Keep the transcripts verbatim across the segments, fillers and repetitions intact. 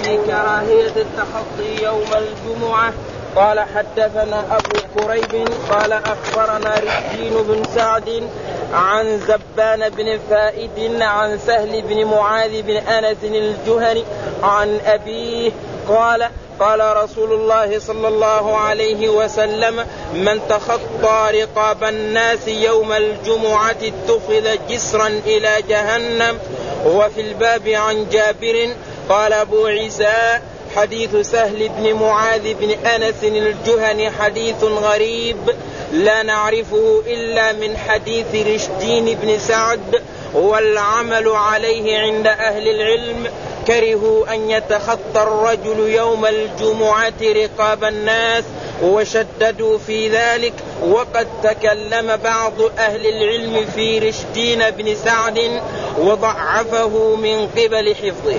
في كراهية التخطي يوم الجمعة. قال حدثنا أبو كريب قال أخبرنا رشدين بن سعد عن زبان بن فائد عن سهل بن معاذ بن أنس الجهني عن أبيه قال قال رسول الله صلى الله عليه وسلم من تخطى رقاب الناس يوم الجمعة اتخذ جسرا إلى جهنم. وفي الباب عن جابر قال أبو عيسى حديث سهل بن معاذ بن أنس الجهني حديث غريب لا نعرفه إلا من حديث رشدين بن سعد، والعمل عليه عند أهل العلم كرهوا أن يتخطى الرجل يوم الجمعة رقاب الناس وشددوا في ذلك. وقد تكلم بعض أهل العلم في رشدين بن سعد وضعفه من قبل حفظه.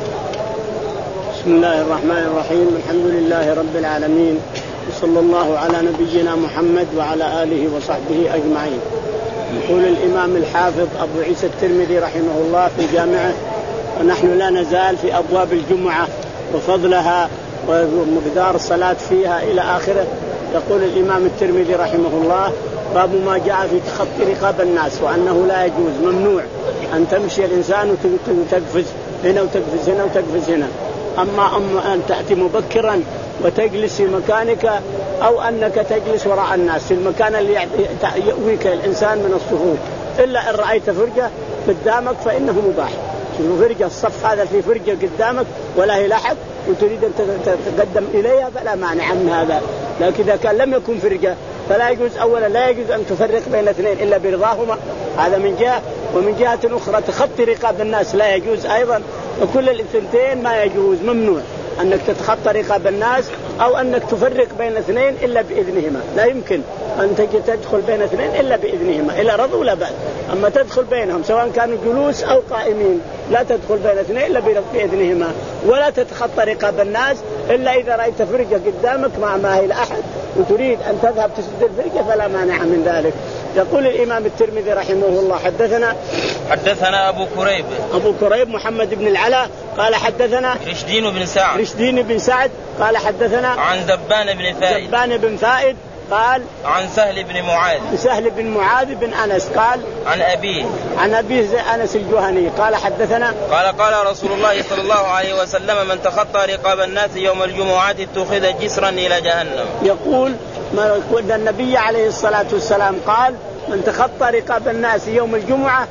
بسم الله الرحمن الرحيم. الحمد لله رب العالمين، وصلى الله على نبينا محمد وعلى آله وصحبه أجمعين. يقول الإمام الحافظ أبو عيسى الترمذي رحمه الله في جامعه: ونحن لا نزال في أبواب الجمعة وفضلها ومقدار الصلاة فيها إلى آخره. يقول الإمام الترمذي رحمه الله: باب ما جاء في تخطي رقاب الناس، وأنه لا يجوز، ممنوع أن تمشي الإنسان وتقفز هنا وتقفز هنا وتقفز هنا. أما أما أن تأتي مبكرا وتجلس في مكانك، أو أنك تجلس وراء الناس في المكان اللي يؤويك الإنسان من الصفوف، إلا إن رأيت فرجة قدامك فإنه مباح. فرجة الصف هذا في فرجة قدامك ولا هي لاحق وتريد أن تتقدم إليها فلا مانع من هذا. لكن إذا كان لم يكن فرجة فلا يجوز. أولا لا يجوز أن تفرق بين اثنين إلا برضاهما، هذا من جهة. ومن جهة أخرى تخطي رقاب الناس لا يجوز أيضا. وكل الاثنتين ما يجوز، ممنوع أنك تتخطى رقاب الناس أو أنك تفرق بين اثنين إلا بإذنهما. لا يمكن أن تجي تدخل بين اثنين إلا بإذنهما، إلا رضوا ولا بأس. أما تدخل بينهم سواء كانوا جلوس أو قائمين، لا تدخل بين اثنين إلا بإذنهما. ولا تتخطى رقاب الناس إلا إذا رأيت فرجة قدامك مع ما هي لأحد وتريد أن تذهب تسد الفرجة فلا مانع من ذلك. يقول الإمام الترمذي رحمه الله: حدثنا حدثنا أبو كريب أبو كريب محمد بن العلا قال حدثنا رشدين بن سعد رشدين بن سعد قال حدثنا عن زبان بن فائد زبان بن فائد قال عن سهل بن معاذ سهل بن معاذ بن أنس قال عن أبيه عن أبيه أنس الجهني قال حدثنا قال قال رسول الله صلى الله عليه وسلم: من تخطى رقاب الناس يوم الجمعة اتخذ جسرا إلى جهنم. يقول ما النبي عليه الصلاة والسلام قال: من تخطى رقاب الناس يوم الجمعة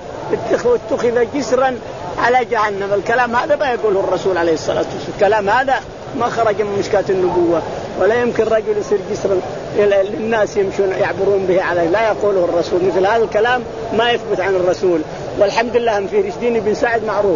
اتخذ جسرا على جهنم. الكلام هذا ما يقوله الرسول عليه الصلاة والسلام. الكلام هذا ما خرج من مشكاة النبوة، ولا يمكن رجل يصير جسرا للناس يمشون يعبرون به عليه، لا يقوله الرسول. مثل هذا الكلام ما يثبت عن الرسول. والحمد لله أن في رشدين بن سعد معروف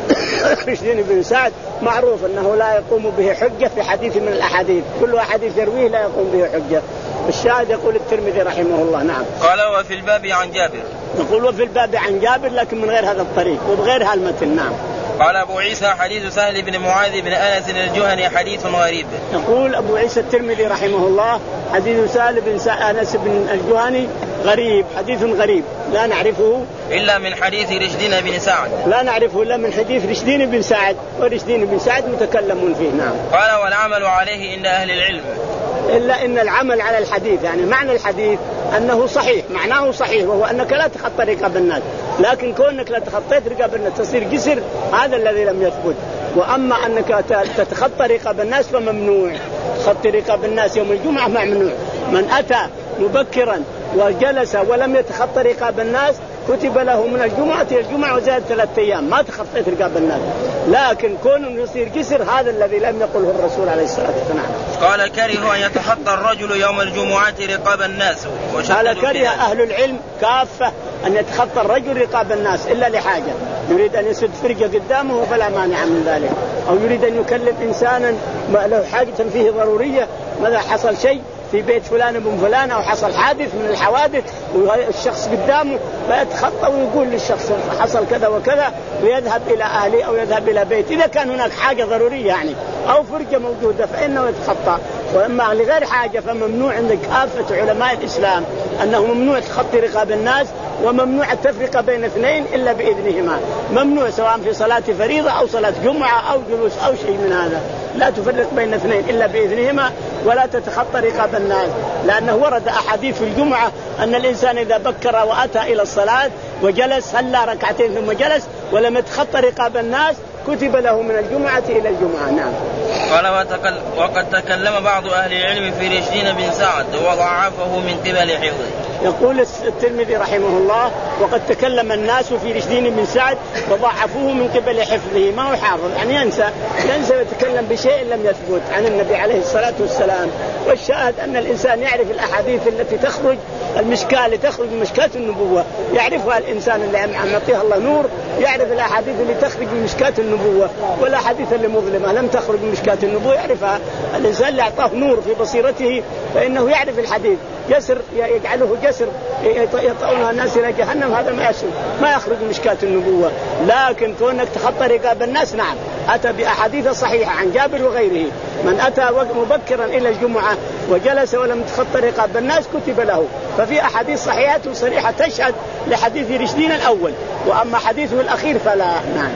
رشدين بن سعد معروف أنه لا يقوم به حجة في حديث من الأحاديث، كل حديث يرويه لا يقوم به حجة. الشاهد يقول الترمذي رحمه الله: نعم. قال: وفي الباب عن جابر. يقول: وفي الباب عن جابر لكن من غير هذا الطريق وبغير هالمتن. نعم. قال أبو عيسى حديث سهل بن معاذ بن أنس الجهني حديث غريب. يقول أبو عيسى الترمذي رحمه الله: حديث سهل بن أنس بن الجهني غريب، حديث غريب لا نعرفه إلا من حديث رشدين بن سعد لا نعرفه إلا من حديث رشدين بن سعد، ورشدين بن سعد متكلم فيه. نعم. قال: والعمل عليه عند أهل العلم إلا إن العمل على الحديث، يعني معنى الحديث أنه صحيح، معناه صحيح، وهو أنك لا تخطى رقاب الناس. لكن كونك لا تخطيت رقاب الناس تصير جسر، هذا الذي لم يثبت. وأما أنك تتخطى رقاب الناس فممنوع. تخطي رقاب الناس يوم الجمعة ممنوع. من أتى مبكرا وجلس ولم يتخطى رقاب الناس كتب له من الجمعة إلى الجمعة وزاد ثلاثة أيام، ما تخطيت رقاب الناس. لكن كون يصير جسر هذا الذي لم يقله الرسول عليه الصلاة والسلام. قال: كره أن يتخطى الرجل يوم الجمعة رقاب الناس. قال: كره أهل العلم كافة أن يتخطى الرجل رقاب الناس إلا لحاجة، يريد أن يسد فرجة قدامه فلا مانع من ذلك، أو يريد أن يكلم إنسانا له حاجة فيه ضرورية، ماذا حصل شيء في بيت فلان بن فلان أو حصل حادث من الحوادث والشخص قدامه فيتخطى ويقول للشخص حصل كذا وكذا ويذهب إلى أهله أو يذهب إلى بيت. إذا كان هناك حاجة ضرورية يعني أو فرجة موجودة فإنه يتخطى. وإما لغير حاجة فممنوع عند كافة علماء الإسلام أنه ممنوع تخطي رقاب الناس وممنوع التفرقة بين اثنين إلا بإذنهما. ممنوع سواء في صلاة فريضة أو صلاة جمعة أو جلوس أو شيء من هذا، لا تفرق بين اثنين إلا بإذنهما، ولا تتخطى رقاب الناس، لأنه ورد أحاديث في الجمعة أن الإنسان إذا بكر وأتى إلى الصلاة وجلس صلى ركعتين ثم جلس ولم يتخطى رقاب الناس كتب له من الجمعة إلى الجمعة. نعم. قال وقد تكلم بعض أهل العلم في رشدين بن سعد وضعفه من قبل حفظه. يقول الترمذي رحمه الله وقد تكلم الناس في رشدين بن سعد وضعفوه من قبل حفظه، ما هو حافظ يعني ينسى ينسى يتكلم بشيء لم يثبت عن النبي عليه الصلاة والسلام. والشاهد أن الإنسان يعرف الأحاديث التي تخرج المشكاة اللي تخرج من مشكاة النبوة، يعرفها الإنسان اللي عم يعطيها الله نور، يعرف الأحاديث اللي تخرج من مشكاة النبوة والأحاديث اللي مظلمة لم تخرج من مشكاة النبوة يعرفها. الإنسان اللي أعطاه نور في بصيرته فإنه يعرف الحديث جسر يجعله جسر يطعونها الناس إلى جهنم، هذا ما يسوي ما يخرج من مشكاة النبوة. لكن كونك تخطى رقاب الناس نعم، أتى بأحاديث صحيحة عن جابر وغيره من أتى مبكرا إلى الجمعة وجلس ولم تخطى رقاب الناس كتب له. ففي أحاديث صحيحة صريحة تشهد لحديث رشدين الأول، وأما حديثه الأخير فلا. نعم.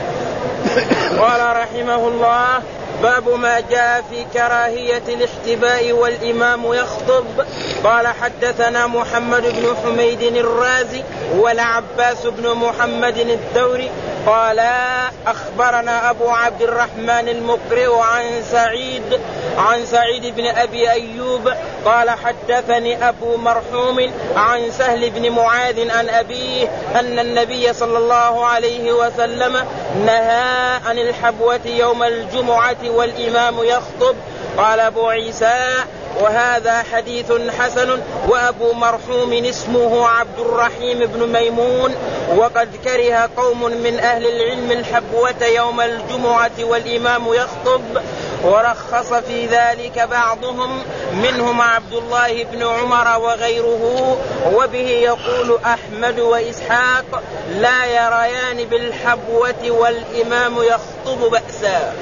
قال رحمه الله باب ما جاء في كراهية الاحتباء والإمام يخطب. قال حدثنا محمد بن حميد الرازي والعباس بن محمد الدوري قال أخبرنا أبو عبد الرحمن المقرئ عن سعيد عن سعيد بن أبي أيوب قال حدثني أبو مرحوم عن سهل بن معاذ عن أبيه أن النبي صلى الله عليه وسلم نهى عن الحبوة يوم الجمعة والإمام يخطب. قال أبو عيسى وهذا حديث حسن. وأبو مرحوم اسمه عبد الرحيم بن ميمون. وقد كره قوم من أهل العلم الحبوة يوم الجمعة والإمام يخطب ورخص في ذلك بعضهم منهم عبد الله بن عمر وغيره. وبه يقول أحمد وإسحاق لا يريان بالحبوة والإمام يخطب بأسا.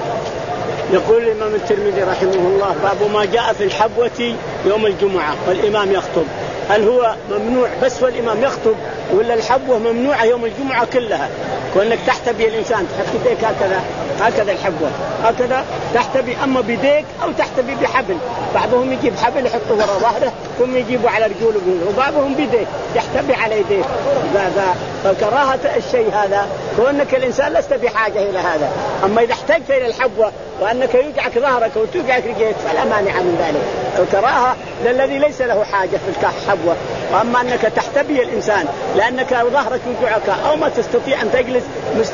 يقول الإمام الترمذي رحمه الله باب ما جاء في الحبوة يوم الجمعة والإمام يخطب. هل هو ممنوع بس والإمام يخطب ولا الحبوة ممنوعة يوم الجمعة كلها؟ كونك تحتبي الإنسان تحط يديك هكذا هكذا الحبوة هكذا تحتبي أما بيديك أو تحتبي بحبل. بعضهم يجيب حبل يحطه وراء ظهره ثم يجيبه على رجوله وبعضهم بيديه يحتبي على يديه. ذا فكراهة الشيء هذا كونك الإنسان لست بحاجة إلى هذا. أما إذا احتجت إلى الحبوة وأنك يوجعك ظهرك وتوجعك رجليك فلا مانع من ذلك. الكراهة للذي ليس له حاجة في الحبوة. وأما أنك تحتبي الإنسان لأنك ظهرك يوجعك أو ما تستطيع أن تجلس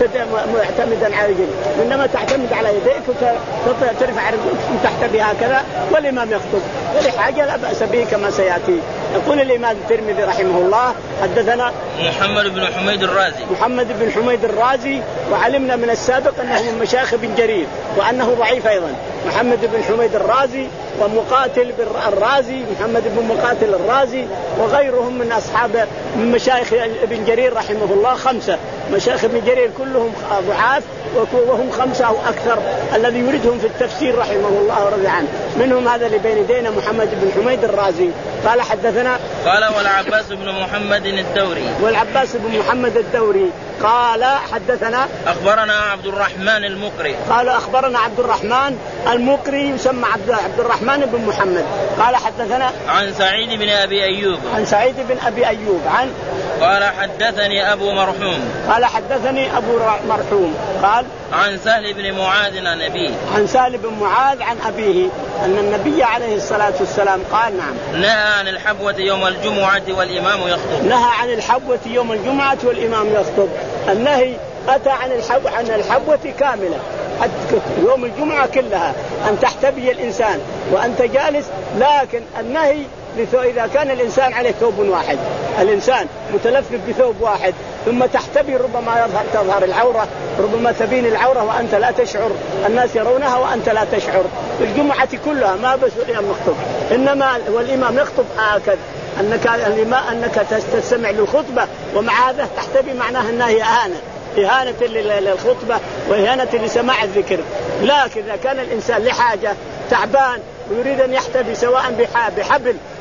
معتمدا على رجلك إنما تعتمد على يديك وترفع رجلك وتحتبي هكذا والإمام يخطب ولحاجة لا بأس به كما سيأتي. يقول الإمام الترمذي رحمه الله حدثنا محمد بن حميد الرازي محمد بن حميد الرازي وعلمنا من السابق أنه من مشايخ بن جرير وأنه ضعيف أيضا. محمد بن حميد الرازي ومقاتل الرازي محمد بن مقاتل الرازي وغيرهم من أصحاب من مشايخ ابن جرير رحمه الله خمسة. مشايخ ابن جرير كلهم ضعاف وهم خمسة أو أكثر الذي يريدهم في التفسير رحمه الله ورضي عنه. منهم هذا اللي بين يدينا محمد بن حميد الرازي قال حدثنا قال والعباس بن محمد الدوري والعباس بن محمد الدوري قال حدثنا أخبرنا عبد الرحمن المقري قال أخبرنا عبد الرحمن المقري يسمى عبد عبد الرحمن بن محمد قال حدثنا عن سعيد بن أبي أيوب عن سعيد بن أبي أيوب عن قال حدثني أبو مرحوم قال حدثني أبو مرحوم قال عن سهل بن معاذ عن أبيه عن سهل بن معاذ عن أبيه أن النبي عليه الصلاة والسلام قال نعم نهى عن الحبوة يوم الجمعة والإمام يخطب. نهى عن الحبوة يوم الجمعة والإمام يخطب. النهي أتى عن الحبوة عن الحبوة كاملة يوم الجمعة كلها أن تحتبي الإنسان وأنت جالس. لكن النهي إذا كان الإنسان عليه ثوب واحد الإنسان متلفف بثوب واحد ثم تحتبي ربما يظهر تظهر العورة ربما تبين العورة وأنت لا تشعر الناس يرونها وأنت لا تشعر. الجمعة كلها ما بس الإمام يخطب إنما والإمام يخطب هكذا أنك أنك تستمع للخطبة ومع هذا تحتبي معناها أنها إهانة إهانة للخطبة وإهانة لسماع الذكر. لكن إذا كان الإنسان لحاجة تعبان ويريد أن يحتبي سواء بحبل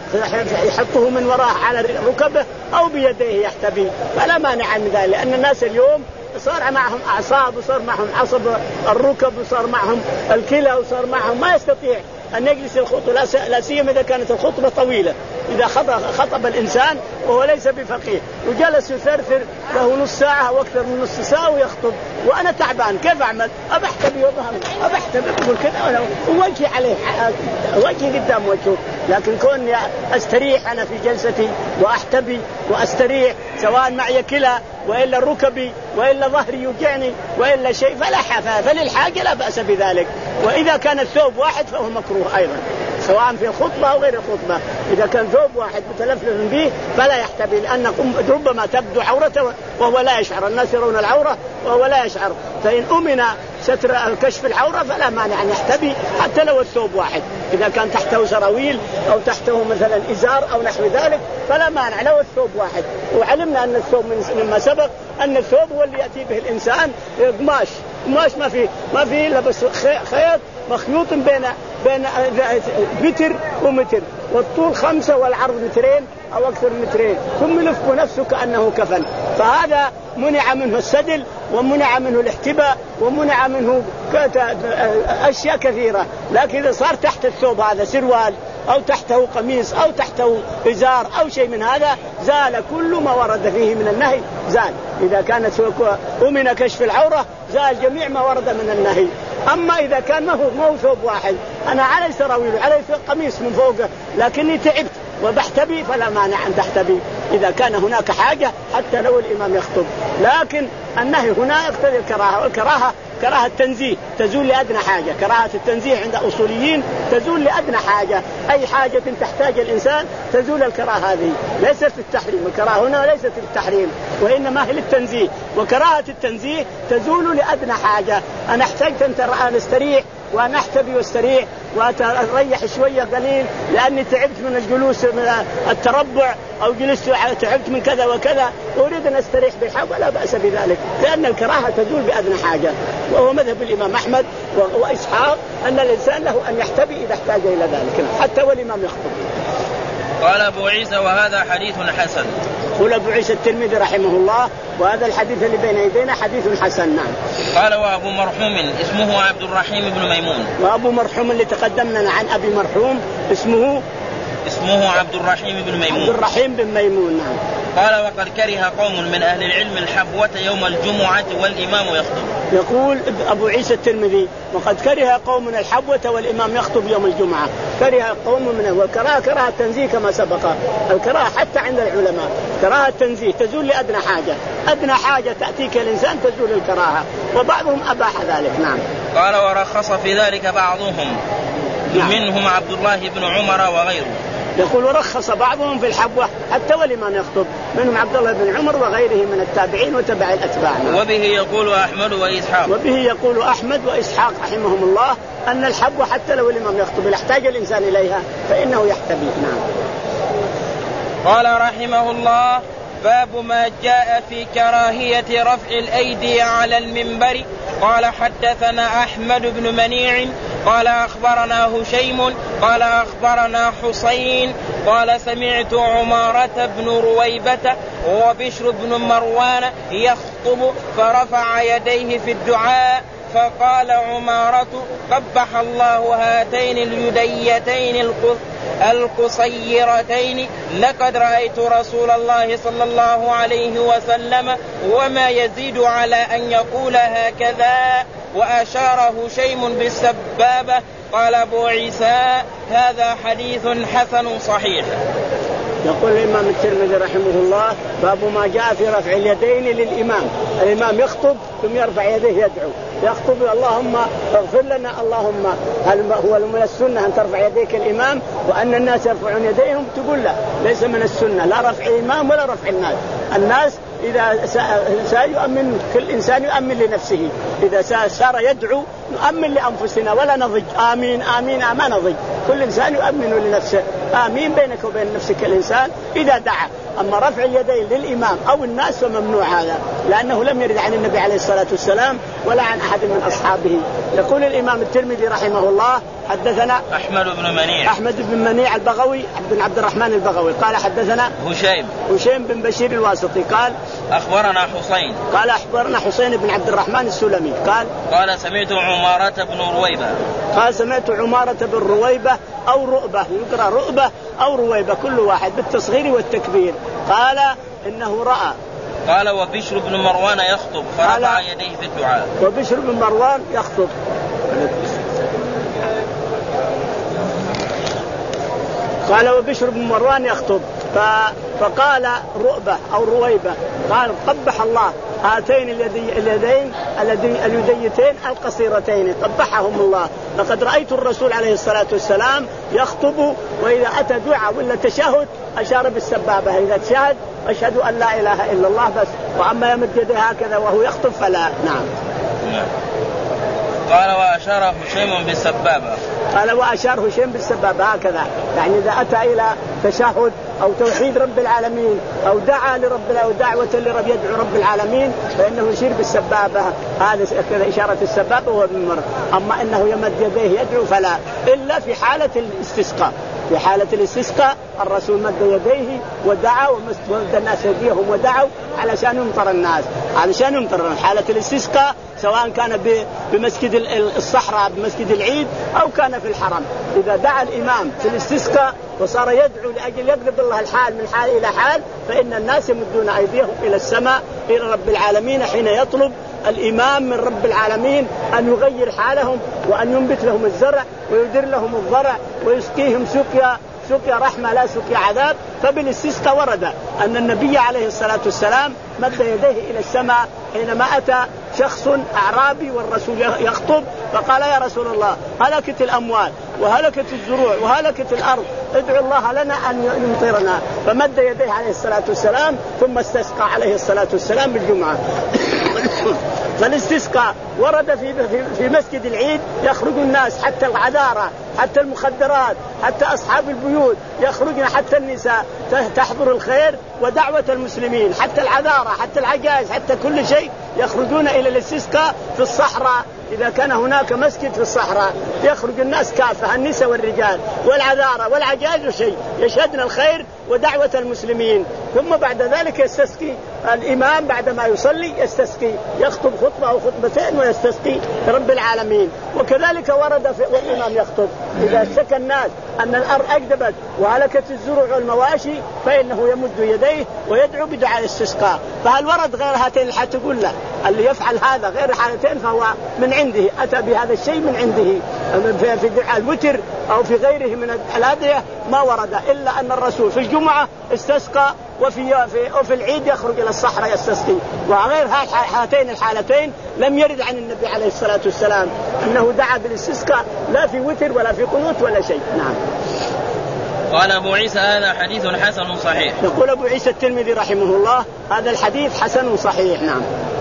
يحطه من وراء على ركبه أو بيديه يحتبي، فلا مانع من ذلك، لأن الناس اليوم صار معهم أعصاب وصار معهم عصب الركب وصار معهم الكلى وصار معهم ما يستطيع أن يجلس الخطبة، لا سيما إذا كانت الخطبة طويلة. إذا خطب الإنسان وهو ليس بفقيه وجلس يثرثر له نص ساعة أو أكثر من نص ساعة ويخطب وأنا تعبان كيف أعمل؟ أبحتبي أبحتبي أقول كذا ووجهي عليه وجهي قدام وجهه، لكن كوني أستريح أنا في جلستي وأحتبي وأستريح سواء معي كلى وإلا ركبي وإلا ظهري يوجعني وإلا شيء فلا حفا، فللحاجة لا بأس بذلك. وإذا كان الثوب واحد فهو مكروه أيضا سواء في الخطبة أو غير الخطبة، إذا كان ثوب واحد متلفلف به فلا يحتبي، لأن ربما تبدو عورته وهو لا يشعر، الناس يرون العورة وهو لا يشعر، فإن أمن ستر الكشف العورة فلا مانع أن يحتبي حتى لو الثوب واحد. إذا كان تحته سراويل أو تحته مثلا إزار أو نحو ذلك فلا مانع لو الثوب واحد. وعلمنا أن الثوب مما سبق أن الثوب هو اللي يأتي به الإنسان قماش، قماش ما فيه ما فيه إلا بس خيط مخيوط بين بين متر ومتر، والطول خمسة والعرض مترين أو أكثر من مترين، ثم يلف نفسه كأنه كفن. فهذا منع منه السدل ومنع منه الاحتباء ومنع منه أشياء كثيرة. لكن إذا صار تحت الثوب هذا سروال أو تحته قميص أو تحته إزار أو شيء من هذا زال كل ما ورد فيه من النهي زال. إذا كانت أمن كشف العورة زال جميع ما ورد من النهي. أما إذا كان ما هو مو ثوب واحد، أنا علي سراويل وعلي قميص من فوقه لكني تعبت وبحتبي فلا مانع أن تحتبي إذا كان هناك حاجة حتى لو الإمام يخطب. لكن النهي هنا يقتضي الكراهة، والكراهة كراهة التنزيه تزول لأدنى حاجة. كراهة التنزيه عند أصوليين تزول لأدنى حاجة، أي حاجة تحتاج الإنسان تزول الكراهة هذه، ليست التحريم. الكراهة هنا ليست التحريم وإنما هي للتنزيه، وكراهة التنزيه تزول لأدنى حاجة. أنا احتجت أن أستريح وأنا أحتبي واستريح وأريح شوية قليل لأني تعبت من الجلوس من التربع أو جلست تعبت من كذا وكذا أريد أن أستريح بالحق ولا بأس بذلك، لأن الكراهة تزول بأدنى حاجة. وهو مذهب الإمام أحمد وإسحاق أن الإنسان له أن يحتبي إذا احتاج إلى ذلك حتى والإمام يخطب. قال أبو عيسى وهذا حديث حسن. قال أبو عيسى الترمذي رحمه الله وهذا الحديث اللي بين يدينا حديث حسن. نعم. قال وأبو مرحوم اسمه عبد الرحيم بن ميمون. وأبو مرحوم اللي تقدمنا عن أبي مرحوم اسمه اسمه عبد الرحيم بن ميمون. عبد الرحيم بن ميمون. نعم. قال وقد كره قوم من أهل العلم الحبوة يوم الجمعة والإمام يخطب. يقول أبو عيسى الترمذي وقد كره قوم من الحبوة والإمام يخطب يوم الجمعة. كره قوم من والكراهة كراهة التنزيه كما سبق. الكراهة حتى عند العلماء كراهة التنزيه تزول لأدنى حاجة، أدنى حاجة تأتيك الإنسان تزول الكراهة، وبعضهم أباح ذلك. نعم. قال ورخص في ذلك بعضهم. نعم. منهم عبد الله بن عمر وغيره. يقول ورخص بعضهم في الحبوة حتى ولمن يخطب، منهم عبد الله بن عمر وغيره من التابعين وتبع الأتباع. وبه يقول أحمد وإسحاق. وبه يقول أحمد وإسحاق رحمهم الله أن الحبوة حتى لو الإمام يخطب يحتاج الإنسان إليها فإنه يحتبي. نعم. قال رحمه الله باب ما جاء في كراهية رفع الأيدي على المنبر. قال حدثنا أحمد بن منيع قال أخبرنا هشيم قال أخبرنا حسين قال سمعت عمارة بن رويبة وبشر بن مروان يخطب فرفع يديه في الدعاء فقال عمارة قبح الله هاتين اليديتين القصيرتين لقد رأيت رسول الله صلى الله عليه وسلم وما يزيد على أن يقول هكذا، وأشار هشيم بالسبابة. قال أبو عيسى هذا حديث حسن صحيح. يقول الإمام الترمذي رحمه الله باب ما جاء في رفع اليدين للإمام. الإمام يخطب ثم يرفع يديه يدعو، يخطب اللهم اغفر لنا، اللهم هل هو من السنة أن ترفع يديك الإمام وأن الناس يرفعون يديهم؟ تقول لا، ليس من السنة لا رفع الإمام ولا رفع الناس. الناس إذا سيؤمن كل إنسان يؤمن لنفسه، إذا صار يدعو نؤمن لأنفسنا ولا نضج آمين آمين ما نضج، كل إنسان يؤمن لنفسه. آمين بينك وبين نفسك الإنسان إذا دعا، أما رفع اليدين للإمام أو الناس فممنوع هذا، لأنه لم يرد عن النبي عليه الصلاة والسلام ولا عن أحد من أصحابه. يقول الإمام الترمذي رحمه الله حدثنا أحمد بن منيع أحمد بن منيع البغوي بن عبد الرحمن البغوي قال حدثنا هشيم هشيم بن بشير الواسطي قال أخبرنا حسين قال أخبرنا حسين بن عبد الرحمن السلمي قال قال سمعت عمارة بن رويبة قال سمعت عمارة بن رويبة أو رؤبة، يقرأ رؤبة أو رويبة كل واحد بالتصغير والتكبير، قال إنه رأى قال وبشر بن مروان يخطب فرفع يديه في الدعاء. وبشر بن مروان يخطب قال وبشر بن مروان يخطب فقال رؤبة أو رويبة قال قبح الله هاتين اليدين اليديتين القصيرتين قبحهم الله، لقد رأيت الرسول عليه الصلاة والسلام يخطب وإذا أتى دعاء ولا تشهد أشار بالسبابة، إذا تشهد أشهد أن لا إله إلا الله بس، وأما يمد يده هكذا وهو يخطب فلا. نعم. قال وأشار هشيم بالسبابة قال وأشار هشيم بالسبابة هكذا، يعني إذا أتى إلى تشهد أو توحيد رب العالمين أو دعا لرب أو دعوة لرب يدعو رب العالمين فإنه يشير بالسبابة، هذا كذا إشارة السبابة وهو بالمر. أما إنه يمد يديه يدعو فلا، إلا في حالة الاستسقاء. في حالة الاستسقاء الرسول مد يديه ودعا ومد الناس يديهم ودعوا علشان يمطر الناس، علشان يمطر. حالة الاستسقاء سواء كان بمسجد الصحراء بمسجد العيد أو كان في الحرم، إذا دعا الإمام في الاستسقاء وصار يدعو لأجل يقلب الله الحال من حال إلى حال فإن الناس يمدون أيديهم إلى السماء إلى رب العالمين حين يطلب الإمام من رب العالمين أن يغير حالهم وأن ينبت لهم الزرع ويدر لهم الضرع ويسقيهم سقيا سقيا رحمة لا سقيا عذاب. فبالاستسقاء ورد أن النبي عليه الصلاة والسلام مد يديه إلى السماء حينما أتى شخص أعرابي والرسول يخطب فقال يا رسول الله هلكت الأموال وهلكت الزروع وهلكت الأرض، ادعو الله لنا أن يمطرنا، فمد يديه عليه الصلاة والسلام ثم استسقى عليه الصلاة والسلام بالجمعة. فالاستسقاء ورد في في مسجد العيد يخرج الناس حتى العذارى حتى المخدرات حتى أصحاب البيوت يخرجن حتى النساء تحضر الخير ودعوة المسلمين حتى العذارى حتى العجائز حتى كل شيء يخرجون إلى الاستسقاء في الصحراء. إذا كان هناك مسجد في الصحراء يخرج الناس كافة النساء والرجال والعذارى والعجائز وشيء يشهدن الخير ودعوة المسلمين. ثم بعد ذلك يستسقي الإمام بعدما يصلي يستسقي يخطب خطبة أو خطبتين ويستسقي رب العالمين. وكذلك ورد في والإمام يخطب إذا اشتكى الناس أن الأرض أجدبت وهلكت الزروع والمواشي فإنه يمد يديه ويدعو بدعاء الاستسقاء. فهل ورد غير هاتين الحالتين؟ تقول له اللي يفعل هذا غير حالتين فهو من عنده أتى بهذا الشيء من عنده. في دعاء الوتر أو في غيره من الأدعية ما ورد إلا أن الرسول في الجمعة استسقى وفي في العيد يخرج إلى الصحراء يستسقي. وغير هاتين الحالتين لم يرد عن النبي عليه الصلاة والسلام أنه دعا بالاستسقاء لا في وتر ولا في قنوت ولا شيء. نعم. قال أبو عيسى هذا حديث حسن صحيح. يقول أبو عيسى الترمذي رحمه الله هذا الحديث حسن صحيح. نعم.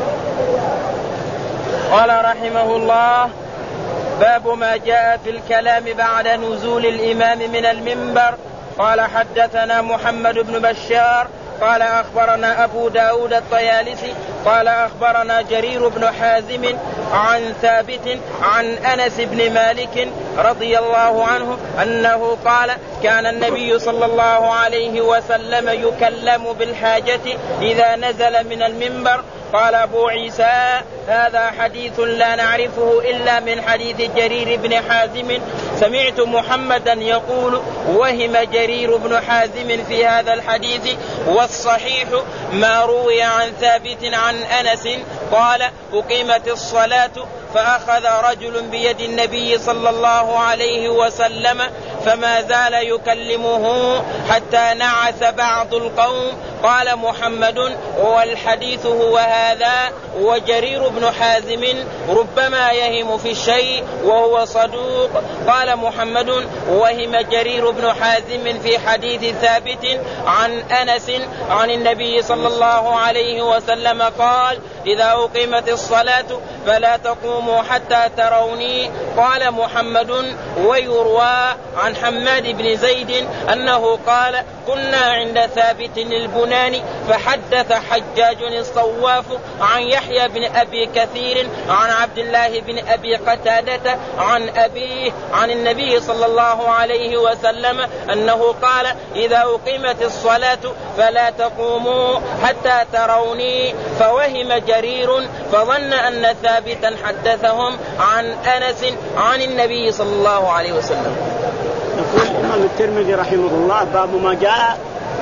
قال رحمه الله باب ما جاء في الكلام بعد نزول الإمام من المنبر. قال حدثنا محمد بن بشار قال أخبرنا أبو داود الطيالسي قال أخبرنا جرير بن حازم عن ثابت عن أنس بن مالك رضي الله عنه أنه قال كان النبي صلى الله عليه وسلم يكلم بالحاجة إذا نزل من المنبر. قال أبو عيسى هذا حديث لا نعرفه إلا من حديث جرير بن حازم. سمعت محمدا يقول وهم جرير بن حازم في هذا الحديث والصحيح ما روي عن ثابت عن أنس قال أقيمت الصلاة فأخذ رجل بيد النبي صلى الله عليه وسلم فما زال يكلمه حتى نعس بعض القوم قال محمد والحديث هو هذا وجرير بن حازم ربما يهم في الشيء وهو صدوق. قال محمد وهم جرير بن حازم في حديث ثابت عن أنس عن النبي صلى الله عليه وسلم قال إذا أقيمت الصلاة فلا تقوموا حتى تروني. قال محمد ويروى عن حماد بن زيد أنه قال كنا عند ثابت البناني فحدث حجاج الصواف عن يحيى بن أبي كثير عن عبد الله بن أبي قتادة عن أبيه عن النبي صلى الله عليه وسلم أنه قال إذا أقيمت الصلاة فلا تقوموا حتى تروني. فوهم جرير فظن أن ثابتا حدثهم عن أنس عن النبي صلى الله عليه وسلم. يقول الإمام الترمذي رحمه الله باب ما جاء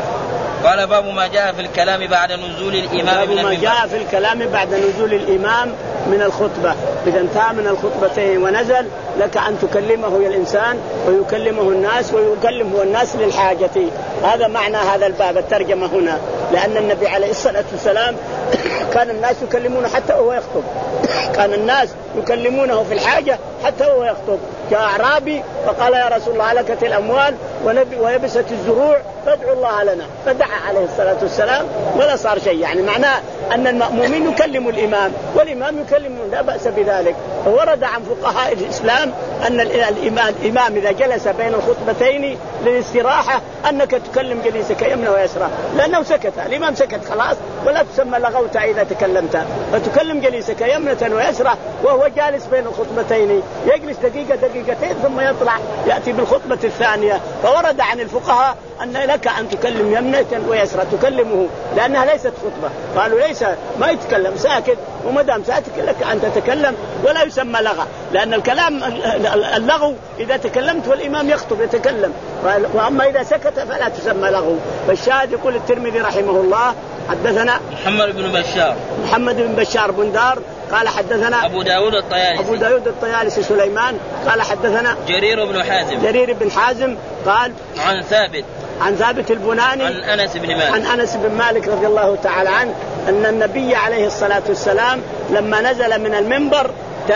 قال باب ما جاء في الكلام بعد نزول الإمام باب من ما المنبر. جاء في الكلام بعد نزول الإمام من الخطبة. إذا انتهى من الخطبتين ونزل لك أن تكلمه الإنسان ويكلمه الناس ويكلمه الناس للحاجة. هذا معنى هذا الباب الترجمة هنا، لأن النبي عليه الصلاة والسلام كان الناس يكلمونه حتى وهو يخطب. كان الناس يكلمونه في الحاجة حتى وهو يخطب. جاء أعرابي فقال يا رسول الله هلكت الأموال ويبست الزروع فادعوا الله لنا، فدعا عليه الصلاة والسلام ولا صار شيء. يعني معناه أن المأمومين يكلموا الإمام والإمام يكلمون، لا بأس بذلك. ورد عن فقهاء الإسلام أن الإمام, الإمام إذا جلس بين الخطبتين للاستراحة أنك تكلم جليسك يمنى ويسرى، لأنه سكت، الإمام سكت خلاص ولا تسمى لغوت إذا تكلمت، فتكلم جليسك يمنى ويسرى وهو جالس بين الخطبتين، يجلس دقيقة دقيقتين ثم يطلع يأتي بالخطبة الثانية. فورد عن الفقهاء أن لك أن تكلم يمنة ويسرى، تكلمه لأنها ليست خطبة. قالوا ليس ما يتكلم ساكت، ومدام ساكت لك أن تتكلم ولا يسمى لغة، لأن الكلام اللغو إذا تكلمت والإمام يخطب يتكلم، وأما إذا سكت فلا تسمى لغو. فالشاهد يقول الترمذي رحمه الله حدثنا محمد بن بشار محمد بن بشار بندار قال حدثنا أبو داود الطيالسي أبو داود الطيالسي سليمان قال حدثنا جرير بن حازم جرير بن حازم قال عن ثابت عن ثابت البناني عن أنس بن مالك عن أنس بن مالك رضي الله تعالى عنه أن النبي عليه الصلاة والسلام لما نزل من المنبر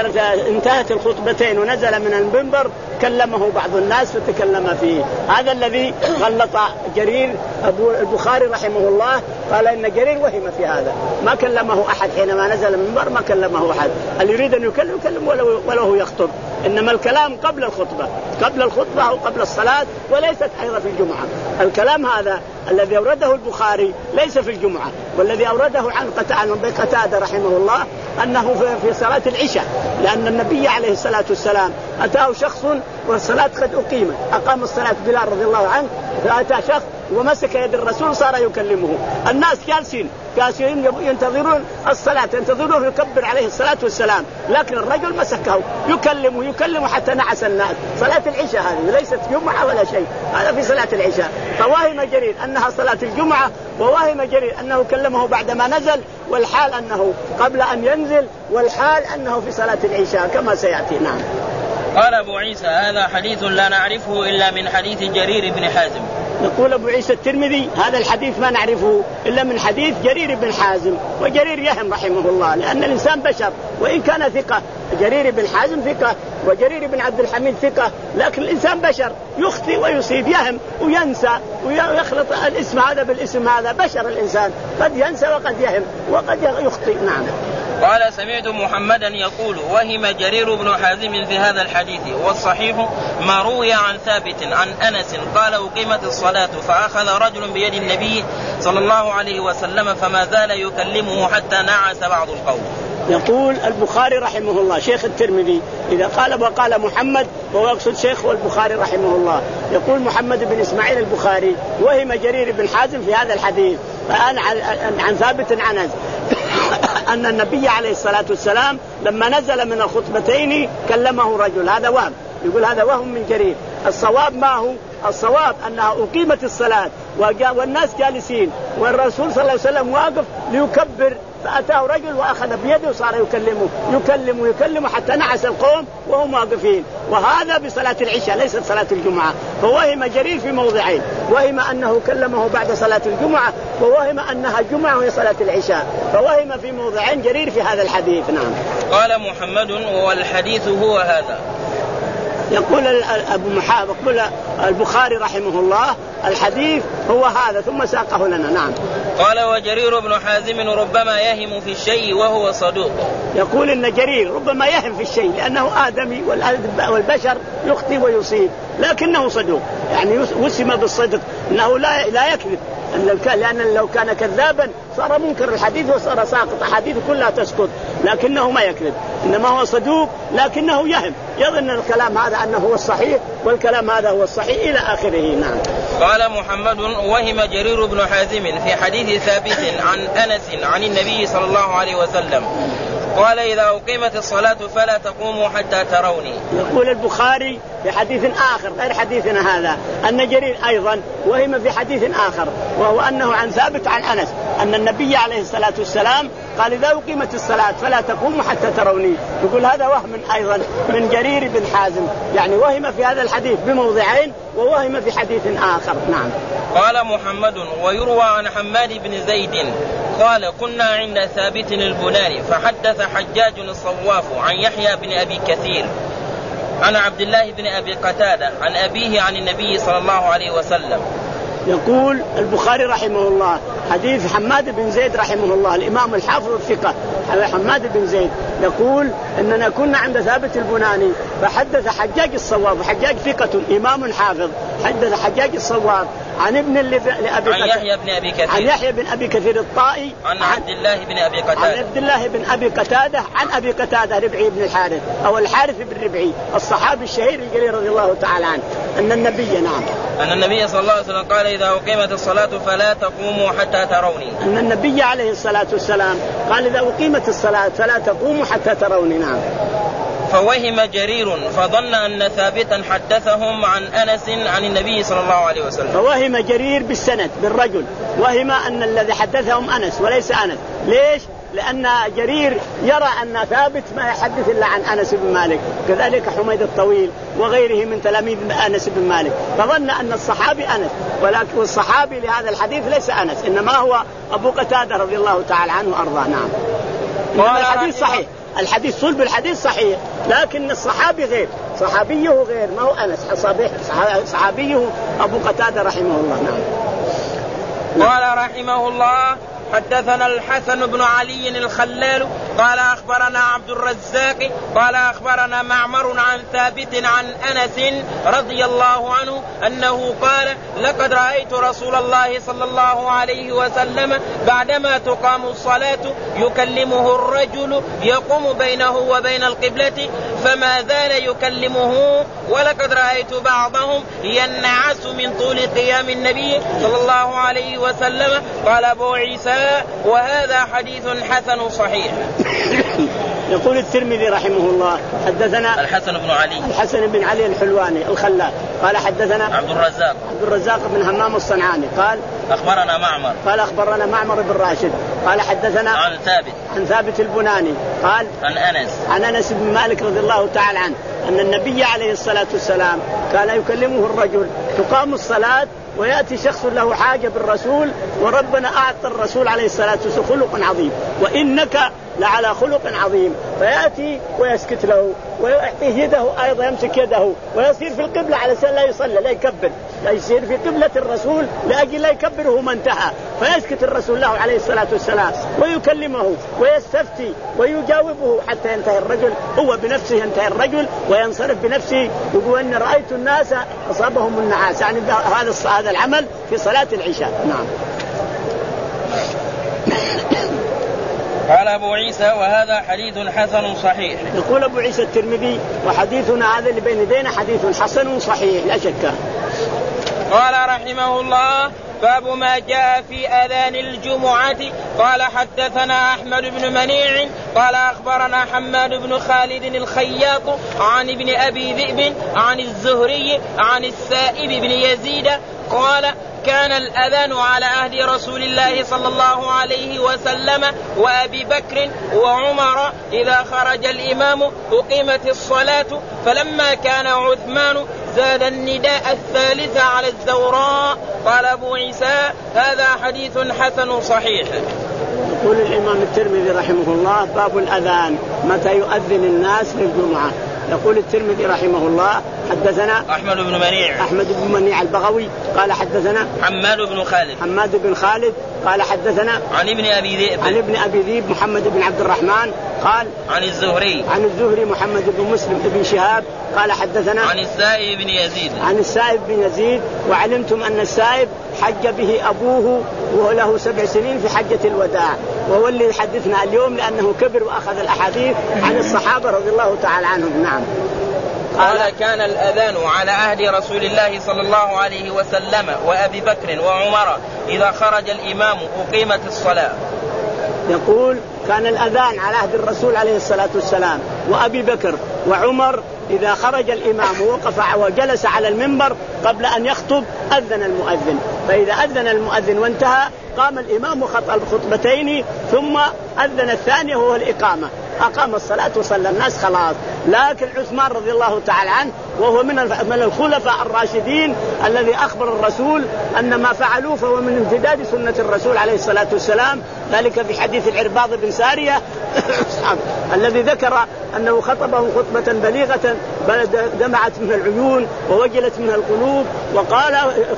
انتهت الخطبتين ونزل من المنبر كلمه بعض الناس فتكلم فيه. هذا الذي غلط جرير أبو البخاري رحمه الله، قال إن جرير وهم في هذا، ما كلمه أحد حينما نزل من المنبر، ما كلمه أحد. اللي يريد أن يكلم يكلم ولو, ولو يخطب، إنما الكلام قبل الخطبة قبل الخطبة أو قبل الصلاة، وليست أيضا في الجمعة. الكلام هذا الذي أورده البخاري ليس في الجمعة، والذي أورده عن قتادة رحمه الله أنه في صلاة العشاء، لأن النبي عليه الصلاة والسلام أتاه شخص والصلاة قد أقيمت، أقام الصلاة بلال رضي الله عنه، فأتى شخص ومسك يد الرسول صار يكلمه. الناس جالسين جالسين ينتظرون الصلاة، ينتظرون يكبر عليه الصلاة والسلام، لكن الرجل مسكه يكلمه يكلمه حتى نعس الناس. صلاة العشاء هذه ليست جمعة ولا شيء، هذا في صلاة العشاء. فواهم جرير أنها صلاة الجمعة، وواهم جرير أنه كلمه بعدما نزل، والحال أنه قبل أن ينزل، والحال أنه في صلاة العشاء كما سيأتي. نعم. قال أبو عيسى هذا حديث لا نعرفه إلا من حديث جرير بن حازم. يقول أبو عيسى الترمذي هذا الحديث ما نعرفه إلا من حديث جرير بن حازم. وجرير يهم رحمه الله، لأن الإنسان بشر، وإن كان ثقة جرير بن حازم ثقة وجرير بن عبد الحميد ثقة، لكن الإنسان بشر يخطئ ويصيب، يهم وينسى ويخلط الاسم هذا بالاسم هذا، بشر الإنسان قد ينسى وقد يهم وقد يخطئ. نعم. قال سمعت محمدا يقول وهم جرير بن حازم في هذا الحديث، والصحيح ما روي عن ثابت عن أنس قال أقيمت الصلاة فأخذ رجل بيد النبي صلى الله عليه وسلم فما زال يكلمه حتى نعس بعض القوم. يقول البخاري رحمه الله شيخ الترمذي إذا قال وقال محمد وهو يقصد شيخ والبخاري رحمه الله، يقول محمد بن إسماعيل البخاري وهم جرير بن حازم في هذا الحديث فأنا عن ثابت عن أنس أن النبي عليه الصلاة والسلام لما نزل من الخطبتين كلمه رجل. هذا وهم، يقول هذا وهم من جرير. الصواب ما هو؟ الصواب أنها أقيمت الصلاة والناس جالسين والرسول صلى الله عليه وسلم واقف ليكبر فأتاه رجل وأخذ بيده وصار يكلمه يكلمه يكلمه حتى نعس القوم وهم واقفين. وهذا بصلاة العشاء ليست صلاة الجمعة. فوهم جرير في موضعين، وهم أنه كلمه بعد صلاة الجمعة، ووهم أنها جمعة وهي صلاة العشاء، فوهم في موضعين جرير في هذا الحديث. نعم. قال محمد والحديث هو هذا. يقول أبو محمد يقول البخاري رحمه الله الحديث هو هذا ثم ساقه لنا. نعم. قال وجرير بن حازم ربما يهم في الشيء وهو صدوق. يقول إن جرير ربما يهم في الشيء لأنه آدمي والبشر يخطئ ويصيب، لكنه صدوق يعني وسم بالصدق أنه لا لا يكذب، لأن لو كان كذابا صار منكر الحديث وصار ساقط حديث كلها تسقط، لكنه ما يكذب إنما هو صدوق لكنه يهم يظن الكلام هذا أنه هو الصحيح والكلام هذا هو الصحيح إلى آخره. نعم. قال محمد وهم جرير بن حازم في حديث ثابت عن أنس عن النبي صلى الله عليه وسلم قال إذا أقيمت الصلاة فلا تقوموا حتى تروني. يقول البخاري في حديث آخر غير حديثنا هذا أن جرير أيضا وهم في حديث آخر وهو أنه عن ثابت عن أنس أن النبي عليه الصلاة والسلام قال إذا أقيمت الصلاة فلا تقوموا حتى تروني. يقول هذا وهم أيضا من جرير بن حازم، يعني وهم في هذا الحديث بموضعين ووهم في حديث آخر. نعم. قال محمد ويروى عن حماد بن زيد قال كنا عند ثابت البناني فحدث حجاج الصواف عن يحيى بن أبي كثير عن عبد الله بن أبي قتادة عن أبيه عن النبي صلى الله عليه وسلم. يقول البخاري رحمه الله حديث حماد بن زيد رحمه الله الإمام الحافظ الثقة حماد بن زيد يقول إننا كنا عند ثابت البناني فحدث حجاج الصواب، حجاج ثقة إمام حافظ، حدث حجاج الصواب عن ابن لأبي عن يحيى بن أبي كثير عن يحيى بن أبي كثير الطائي عن عبد الله بن أبي قتادة عن عبد الله بن أبي قتادة عن أبي قتادة ربعي بن الحارث أو الحارث بن ربعي الصحابي الشهير الجليل رضي الله تعالى عنه أن النبي نعم أن النبي صلى الله عليه وسلم قال إذا أقيمت الصلاة فلا تقوموا حتى تروني. أن النبي عليه الصلاة والسلام قال إذا أقيمت الصلاة فلا تقوموا حتى تروني. نعم. فوهم جرير فظن أن ثابتا حدثهم عن أنس عن النبي صلى الله عليه وسلم. فوهم جرير بالسند بالرجل، وهم أن الذي حدثهم أنس وليس أنس. ليش؟ لأن جرير يرى أن ثابت ما يحدث إلا عن أنس بن مالك، كذلك حميد الطويل وغيره من تلاميذ أنس بن مالك، فظن أن الصحابي أنس، ولكن الصحابي لهذا الحديث ليس أنس إنما هو أبو قتادة رضي الله تعالى عنه وأرضاه. نعم. الحديث صحيح، الحديث صلب الحديث صحيح، لكن الصحابي غير، صحابيه غير ما هو أنس، صحابيه أبو قتادة رحمه الله. نعم. قال رحمه الله حدثنا الحسن بن علي الخلال قال أخبرنا عبد الرزاق قال أخبرنا معمر عن ثابت عن أنس رضي الله عنه أنه قال لقد رأيت رسول الله صلى الله عليه وسلم بعدما تقام الصلاة يكلمه الرجل يقوم بينه وبين القبلة فما زال يكلمه ولقد رأيت بعضهم ينعس من طول قيام النبي صلى الله عليه وسلم. قال أبو عيسى وهذا حديث حسن صحيح. يقول الترمذي رحمه الله حدثنا الحسن بن علي الحسن بن علي الحلواني الخلال قال حدثنا عبد الرزاق عبد الرزاق بن همام الصنعاني قال أخبرنا معمر قال أخبرنا معمر بن راشد قال حدثنا عن ثابت عن ثابت البناني قال عن أنس عن أنس بن مالك رضي الله تعالى عنه أن النبي عليه الصلاة والسلام كان يكلمه الرجل تقام الصلاة ويأتي شخص له حاجة بالرسول وربنا أعطى الرسول عليه الصلاة والسلام خلق عظيم وإنك لعلى خلق عظيم، فيأتي ويسكت له ويعطيه يده أيضا يمسك يده ويصير في القبلة على سبيل لا يصلي لا يكبر، لا يصير في قبلة الرسول لأجل لا يكبره ما انتهى، فيسكت الرسول له عليه الصلاة والسلام ويكلمه ويستفتي ويجاوبه حتى ينتهي الرجل، هو بنفسه ينتهي الرجل وينصرف بنفسه يقول أن رأيت الناس أصابهم النعاس، يعني هذا هذا العمل في صلاة العشاء. نعم. قال أبو عيسى وهذا حديث حسن صحيح. يقول أبو عيسى الترمذي وحديثنا هذا اللي بين يدينا حديث حسن صحيح لا شك. قال رحمه الله باب ما جاء في أذان الجمعة. قال حدثنا أحمد بن منيع قال أخبرنا حماد بن خالد الخياط عن ابن أبي ذئب عن الزهري عن السائب بن يزيد قال كان الأذان على عهد رسول الله صلى الله عليه وسلم وأبي بكر وعمر إذا خرج الإمام أقيمت الصلاة، فلما كان عثمان زاد النداء الثالث على الزوراء. قال أبو عيسى هذا حديث حسن صحيح. يقول الإمام الترمذي رحمه الله باب الأذان متى يؤذن الناس للجمعة. يقول الترمذي رحمه الله حدثنا أحمد بن منيع أحمد بن منيع البغوي قال حدثنا حماد بن خالد حماد بن خالد قال حدثنا عن ابن أبي ذئب عن ابن أبي ذئب محمد بن عبد الرحمن قال عن الزهري عن الزهري محمد بن مسلم بن شهاب قال حدثنا عن السائب بن يزيد عن السائب بن يزيد وعلمتم أن السائب حج به أبوه وهو له سبع سنين في حجة الوداع، وهو اللي يحدثنا اليوم لأنه كبر وأخذ الأحاديث عن الصحابة رضي الله تعالى عنهم. نعم. قال كان الأذان على عهد رسول الله صلى الله عليه وسلم وأبي بكر وعمر إذا خرج الإمام أقيمت الصلاة. يقول كان الأذان على عهد الرسول عليه الصلاة والسلام وأبي بكر وعمر إذا خرج الإمام ووقف وجلس على المنبر قبل أن يخطب أذن المؤذن، فإذا أذن المؤذن وانتهى قام الإمام وخطب الخطبتين ثم أذن الثاني وهو الإقامة، أقام الصلاة وصلى الناس خلاص. لكن عثمان رضي الله تعالى عنه وهو من من الخلفاء الراشدين الذي أخبر الرسول أن ما فعلوه فهو من امتداد سنة الرسول عليه الصلاة والسلام، ذلك في حديث العرباض بن سارية الذي ذكر أنه خطبهم خطبة بليغة دمعت منها العيون ووجلت منها القلوب، وقال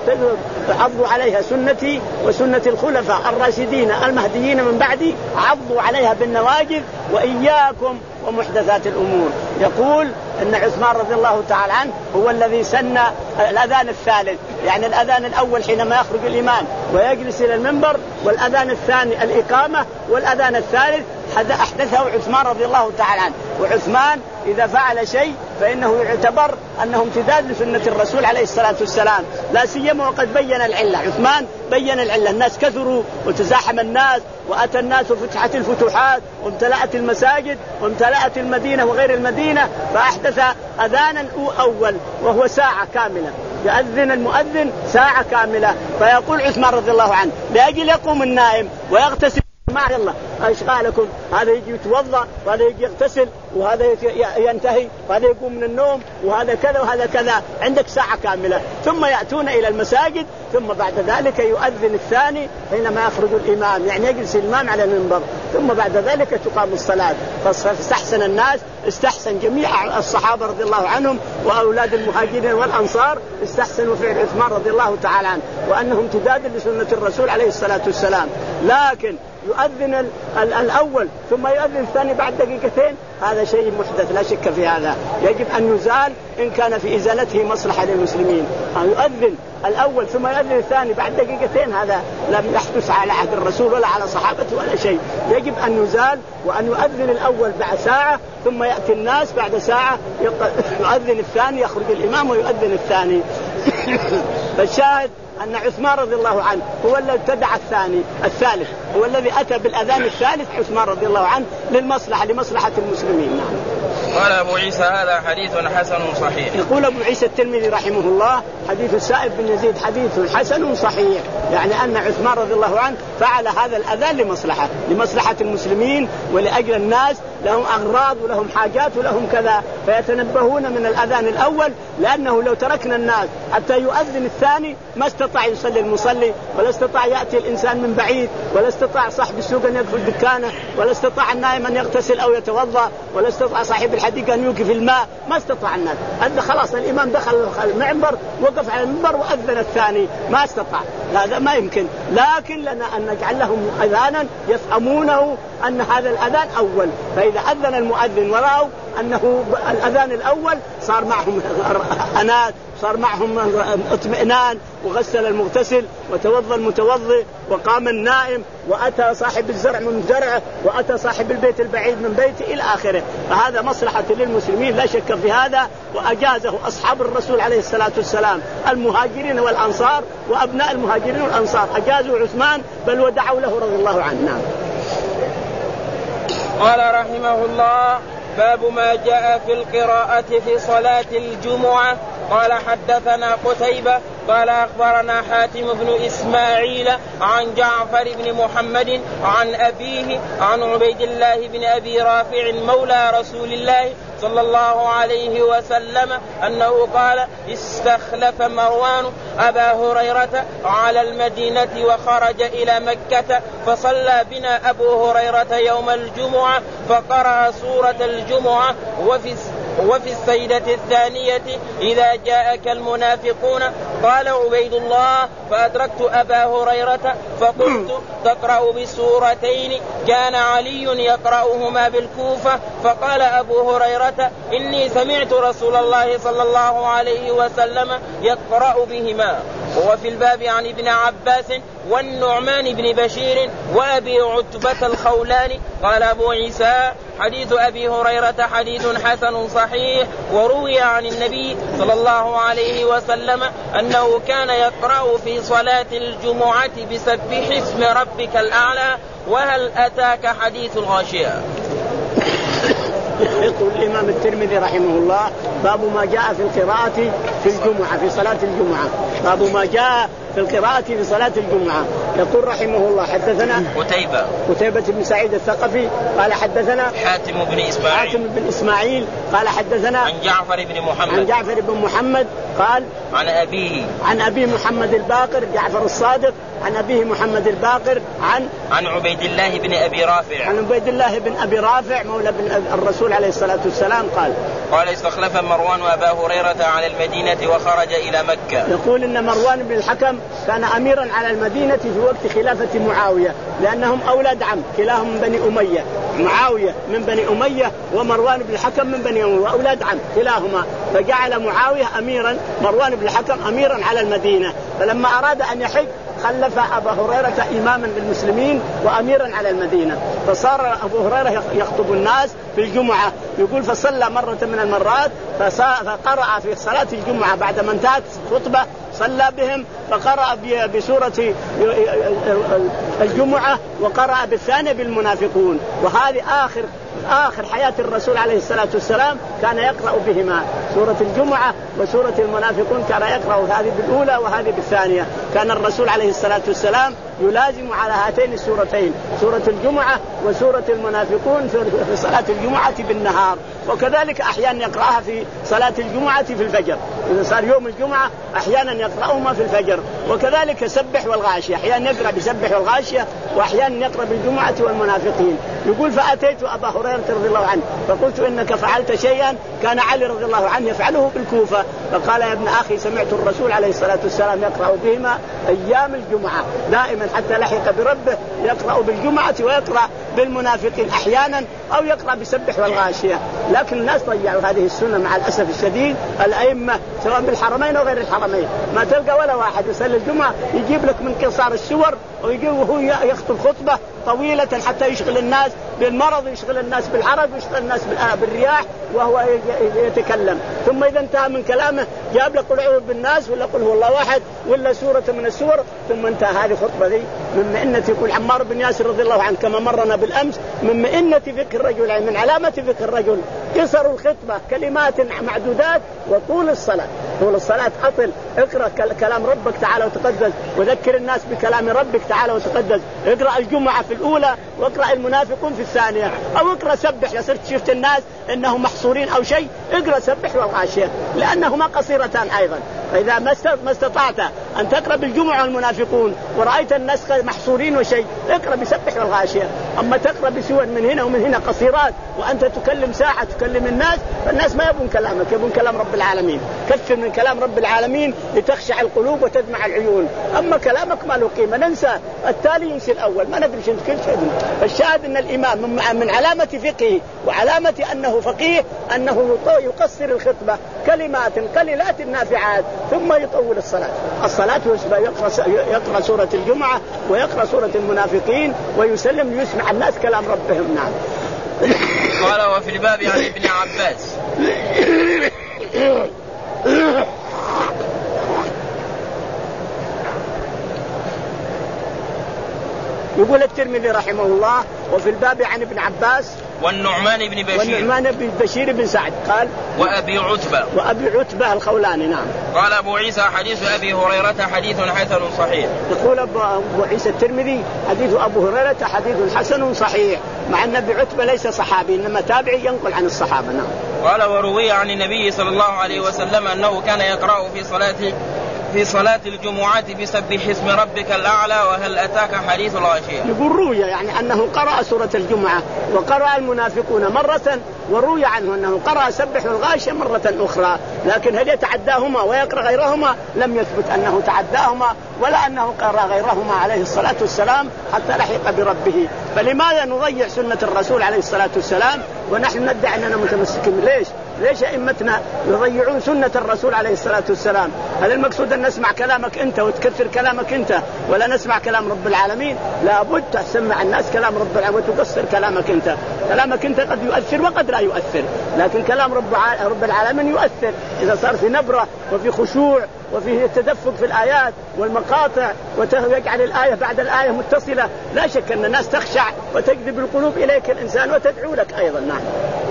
عضوا عليها سنتي وسنة الخلفاء الراشدين المهديين من بعدي، عضوا عليها بالنواجذ وإياكم ومحدثات الأمور. يقول أن عثمان رضي الله تعالى عنه هو الذي سن الأذان الثالث، يعني الأذان الأول حينما يخرج الإمام ويجلس إلى المنبر، والأذان الثاني الإقامة، والأذان الثالث أحدثه عثمان رضي الله تعالى عنه. وعثمان إذا فعل شيء فإنه يعتبر أنه امتداد لسنة الرسول عليه الصلاة والسلام، لا سيما وقد بين العلة. عثمان بين العلة، الناس كثروا وتزاحم الناس وأتى الناس وفتحت الفتوحات وامتلأت المساجد وامتلأت المدينة وغير المدينة، فأحدث أذانا أول وهو ساعة كاملة، يؤذن المؤذن ساعة كاملة. فيقول عثمان رضي الله عنه لأجل يقوم النائم ويغتسل مع الله أشغالكم، هذا يجي يتوضأ وهذا يجي يغتسل وهذا ينتهي وهذا يقوم من النوم وهذا كذا وهذا كذا، عندك ساعة كاملة. ثم يأتون إلى المساجد ثم بعد ذلك يؤذن الثاني حينما يخرج الإمام، يعني يجلس الإمام على المنبر، ثم بعد ذلك تقام الصلاة. فاستحسن الناس، استحسن جميع الصحابة رضي الله عنهم وأولاد المهاجرين والأنصار استحسنوا فعل عثمان رضي الله تعالى عنه، وأنه امتداد لسنة الرسول عليه الصلاة والسلام. لكن يؤذن الأول ثم يؤذن الثاني بعد دقيقتين، هذا شيء محدث لا شك في هذا، يجب أن يزال إن كان في إزالته مصلحة للمسلمين. يؤذن الأول ثم يؤذن الثاني بعد دقيقتين، هذا لم يحدث على عهد الرسول ولا على صحابته ولا شيء، يجب أن يزال، وأن يؤذن الأول بعد ساعة ثم يأتي الناس بعد ساعة يؤذن الثاني، يخرج الإمام ويؤذن الثاني. فالشاهد أن عثمان رضي الله عنه هو الذي ابتدع الثاني الثالث، هو الذي أتى بالأذان الثالث عثمان رضي الله عنه للمصلحة لمصلحة المسلمين. نعم. قال أبو عيسى هذا حديث حسن صحيح. يقول أبو عيسى الترمذي رحمه الله حديث السائب بن يزيد حديث حسن صحيح، يعني أن عثمان رضي الله عنه فعل هذا الأذان لمصلحة لمصلحة المسلمين ولأجل الناس، لهم أغراض ولهم حاجات ولهم كذا، فيتنبهون من الأذان الأول، لأنه لو تركنا الناس حتى يؤذن الثاني ما استطاع يصلي المصلي، ولا استطاع يأتي الإنسان من بعيد، ولا استطاع صاحب السوق أن يدخل دكانه، ولا استطاع النائم أن يغتسل أو يتوضأ، ولا استطاع صاحب الحديقة أن يوقف الماء، ما استطاع الناس. أنت خلاص الإمام دخل المنبر وقف على المنبر وأذن الثاني، ما استطاع، هذا ما يمكن. لكن لنا أن نجعل لهم أذانا يفهمونه أن هذا الأذان أول، فإذا أذن المؤذن ورأوا أنه الأذان الأول صار معهم أنات، صار معهم اطمئنان، وغسل المغتسل وتوضى المتوضي وقام النائم وأتى صاحب الزرع من زرعه وأتى صاحب البيت البعيد من بيته إلى آخره. فهذا مصلحة للمسلمين لا شك في هذا، وأجازه أصحاب الرسول عليه الصلاة والسلام المهاجرين والأنصار وأبناء المهاجرين والأنصار، أجازوا عثمان بل ودعوا له رضي الله عنه. نعم. قال رحمه الله باب ما جاء في القراءة في صلاة الجمعة. قال حدثنا قتيبة قال أخبرنا حاتم بن إسماعيل عن جعفر بن محمد عن أبيه عن عبيد الله بن أبي رافع مولى رسول الله صلى الله عليه وسلم أنه قال استخلف مروان أبا هريرة على المدينة وخرج إلى مكة فصلى بنا أبو هريرة يوم الجمعة فقرأ سورة الجمعة وفي وفي السيدة الثانية إذا جاءك المنافقون. قال عبيد الله فأدركت أبا هريرة فقلت تقرأ بسورتين كان علي يقرأهما بالكوفة. فقال أبو هريرة إني سمعت رسول الله صلى الله عليه وسلم يقرأ بهما. وفي الباب عن ابن عباس والنعمان بن بشير وأبي عتبة الخولاني. قال أبو عيسى حديث أبي هريرة حديث حسن صحيح. وروي عن النبي صلى الله عليه وسلم أنه كان يقرأ في صلاة الجمعة بسبح اسم ربك الأعلى وهل أتاك حديث الغاشية. يقول الإمام الترمذي رحمه الله باب ما جاء في القراءة في الجمعة في صلاة الجمعة. باب ما جاء في القراءة في صلاة الجمعة. يقول رحمه الله حدثنا قتيبة قتيبة بن سعيد الثقفي قال حدثنا حاتم بن إسماعيل حاتم بن إسماعيل قال حدثنا عن جعفر بن محمد عن جعفر بن محمد قال عن أبيه عن أبي محمد الباقر جعفر الصادق عن أبيه محمد الباقر عن عن عبيد الله بن أبي رافع عن عبيد الله بن أبي رافع مولى بن الرسول عليه الصلاة والسلام قال قال استخلف مروان وأبا هريرة على المدينة وخرج إلى مكة. يقول إن مروان بن الحكم كان أميرا على المدينة في وقت خلافة معاوية لأنهم أولاد عم كلاهم من بني أمية. معاوية من بني أمية ومروان بن الحكم من بني أمية وأولاد عم كلاهما. فجعل معاوية أميرا مروان بن الحكم أميرا على المدينة. فلما أراد أن يحج خلف أبا هريرة إماما للمسلمين وأميرا على المدينة. فصار أبو هريرة يخطب الناس في الجمعة. يقول فصلى مرة من المرات فقرأ في صلاة الجمعة بعد ما انتهت خطبة صلى بهم فقرأ بسورة الجمعة وقرأ بالثانية بالمنافقون. وهذه آخر آخر حياة الرسول عليه الصلاة والسلام كان يقرأ بهما سورة الجمعة وسورة المنافقون. كان يقرأ هذه بالأولى وهذه بالثانية. كان الرسول عليه الصلاة والسلام يلازم على هاتين السورتين سورة الجمعة وسورة المنافقون في صلاة الجمعة بالنهار. وكذلك أحيانا يقرأها في صلاة الجمعة في الفجر. إذا صار يوم الجمعة أحيانا يقرأهما في الفجر. وكذلك سبح والغاشية أحيانا يقرأ بسبح والغاشية وأحيانا يقرأ بالجمعة والمنافقين. يقول فأتيت أبا هريرة رضي الله عنه فقلت إنك فعلت شيئا كان علي رضي الله عنه يفعله بالكوفة. فقال يا ابن أخي سمعت الرسول عليه الصلاة والسلام يقرأ بهما أيام الجمعة دائما حتى لحق بربه يقرأ بالجمعة ويقرأ بالمنافقين أحيانا أو يقرأ بسبح والغاشية. لكن الناس ضيعوا هذه السنة مع الأسف الشديد. الأئمة سواء بالحرمين أو غير الحرمين ما تلقى ولا واحد يصلي الجمعة يجيب لك من قصار السور ويجي وهو يخطب خطبة طويلة حتى يشغل الناس بالمرض ويشغل الناس بالعرض ويشغل الناس بالرياح وهو يتكلم. ثم إذا انتهى من كلامه جاب لك قل أعوذ بالناس ولا قل هو الله واحد ولا سورة من السور ثم انتهى. هذه خطبة ذي من مئنة. يقول عمار بن ياسر رضي الله عنه كما مرنا بالأمس من مئنة فقه الرجل يعني من علامة فقه الرجل قصر الخطبة كلمات معدودات وطول الصلاة. طول الصلاة أطل. اقرأ كلام ربك تعالى وتقدس وذكر الناس بكلام ربك تعالى وتقدس. اقرأ الجمعة في الأولى واقرأ المنافقون في الثانية أو اقرأ سبح لو صرت شفت الناس إنهم محصورين أو شيء اقرأ سبح والغاشية لأنهما قصيرتان أيضا. فإذا ما استطعت أن تقرأ بالجمعة والمنافقون ورأيت الناس محصورين وشيء اقرأ بسبح والغاشية. أما تقرأ بسور من هنا ومن هنا قصيرات وأنت تكلم ساعة تكلم الناس فالناس ما يبون كلامك يبون كلام رب العالمين. كثر من كلام رب العالمين لتخشع القلوب وتدمع العيون. أما كلامك ما له قيمة ننسى التالي ينسي الأول ما ندري شنو كل شيء. الشاهد أن الإمام من علامة فقهه وعلامة أنه فقيه أنه يقصر الخطبة كلمات قليلات نافعات ثم يطول الصلاة. الصلاة يقرأ, يقرأ سورة الجمعة ويقرأ سورة المنافقين ويسلم يسمع الناس كلام ربهم. نعم. قال وفي الباب عن ابن عباس يقول الترمذي رحمه الله وفي الباب عن ابن عباس والنعمان بن بشير والنعمان بن بشير بن سعد قال وأبي عتبة وأبي عتبة الخولاني. نعم. قال أبو عيسى حديث أبي هريرة حديث حسن صحيح. يقول أبو عيسى الترمذي حديث أبو هريرة حديث حسن صحيح، مع أن أبي عتبة ليس صحابي إنما تابعي ينقل عن الصحابة. نعم. قال وروي عن النبي صلى الله عليه وسلم أنه كان يقرأ في صلاة في صلاة الجمعة بسبح اسم ربك الأعلى وهل أتاك حديث الغاشية. يقول روي يعني أنه قرأ سورة الجمعة وقرأ المنافقون مرة، وروي عنه أنه قرأ سبح الغاشية مرة أخرى، لكن هل يتعداهما ويقرأ غيرهما لم يثبت أنه تعداهما ولا أنه قرأ غيرهما عليه الصلاة والسلام حتى لحق بربه. فلماذا نضيع سنة الرسول عليه الصلاة والسلام ونحن ندعي أننا متمسكين؟ ليش؟ ليش أئمتنا يضيعون سنة الرسول عليه الصلاة والسلام؟ هل المقصود أن نسمع كلامك أنت وتكثر كلامك أنت ولا نسمع كلام رب العالمين؟ لابد تسمع الناس كلام رب العالمين وتقصر كلامك أنت. كلامك أنت قد يؤثر وقد لا يؤثر، لكن كلام رب رب العالمين يؤثر إذا صار في نبرة وفي خشوع وفيه التدفق في الآيات والمقاطع ويجعل الآية بعد الآية متصلة. لا شك أن الناس تخشع وتجذب القلوب إليك الإنسان وتدعو لك أيضا. نعم.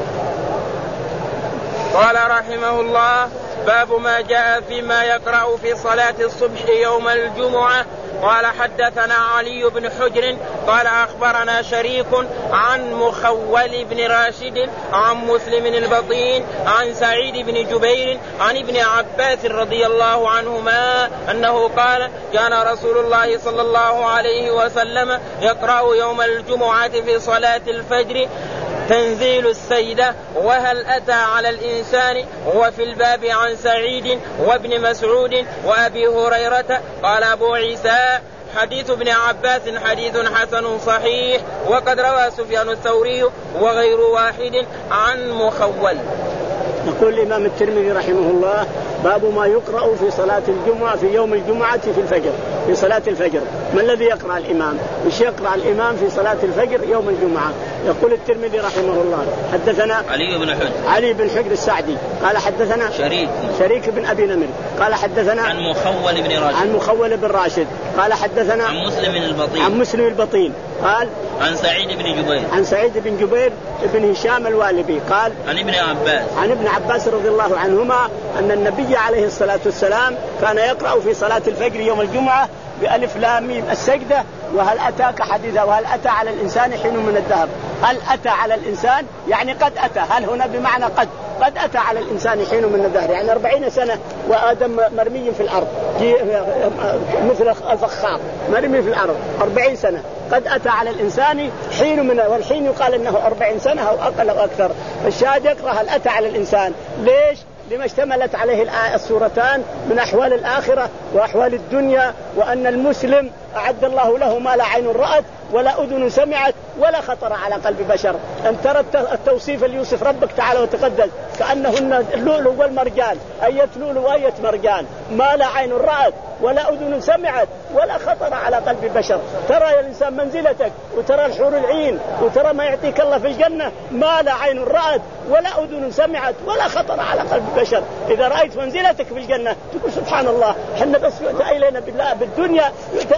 قال رحمه الله باب ما جاء فيما يقرأ في صلاة الصبح يوم الجمعة. قال حدثنا علي بن حجر قال أخبرنا شريك عن مخول بن راشد عن مسلم البطين عن سعيد بن جبير عن ابن عباس رضي الله عنهما أنه قال كان رسول الله صلى الله عليه وسلم يقرأ يوم الجمعة في صلاة الفجر تنزيل السيدة وهل أتى على الإنسان، وفي الباب عن سعيد وابن مسعود وأبي هريرة. قال أبو عيسى حديث ابن عباس حديث حسن صحيح، وقد روى سفيان الثوري وغير واحد عن مخول. يقول الإمام الترمذي رحمه الله باب ما يقرأ في صلاة الجمعة في يوم الجمعة في الفجر، في صلاة الفجر. ما الذي يقرأ الإمام؟ وش يقرأ الإمام في صلاة الفجر يوم الجمعة؟ يقول الترمذي رحمه الله حدثنا علي بن حجر علي بن حجر السعدي قال حدثنا شريك شريك بن أبي نمر قال حدثنا عن مخول بن راشد عن مخول بن راشد قال حدثنا عن مسلم البطين عن مسلم البطين قال عن سعيد بن جبير عن سعيد بن جبير بن هشام الوالبي قال عن ابن عباس عن ابن عباس رضي الله عنهما أن النبي عليه الصلاة والسلام كان يقرأ في صلاة الفجر يوم الجمعة بألف لام ميم السجدة وهل أتاك حديثا وهل أتى على الإنسان حين من الدهر. هل أتى على الإنسان يعني قد أتى، هل هنا بمعنى قد قد أتى على الإنسان حين من الدهر، يعني أربعين سنة وآدم مرمي في الأرض مثل الفخار مرمي في الأرض أربعين سنة. قد أتى على الإنسان حين من، والحين يقال أنه أربعين سنة أو أقل أو أكثر. فالشاهد يقرأ هل أتى على الإنسان. ليش؟ لما اشتملت عليه السورتان من أحوال الآخرة وأحوال الدنيا، وأن المسلم أعد الله له ما لا عين رأت ولا أذن سمعت ولا خطر على قلب بشر. أن ترى التوصيف اللي يوصف ربك تعالى وتقدس كأنهن اللؤلؤ والمرجان، أية لؤلؤ وأية مرجان، ما لا عين رأت ولا أذن سمعت ولا خطر على قلب بشر. ترى يا الإنسان منزلتك وترى الحور العين وترى ما يعطيك الله في الجنة، ما لا عين رأت ولا أذن سمعت ولا خطر على قلب بشر. إذا رأيت منزلتك في الجنة تقول سبحان الله، حنا بس إلينا بالله بالدنيا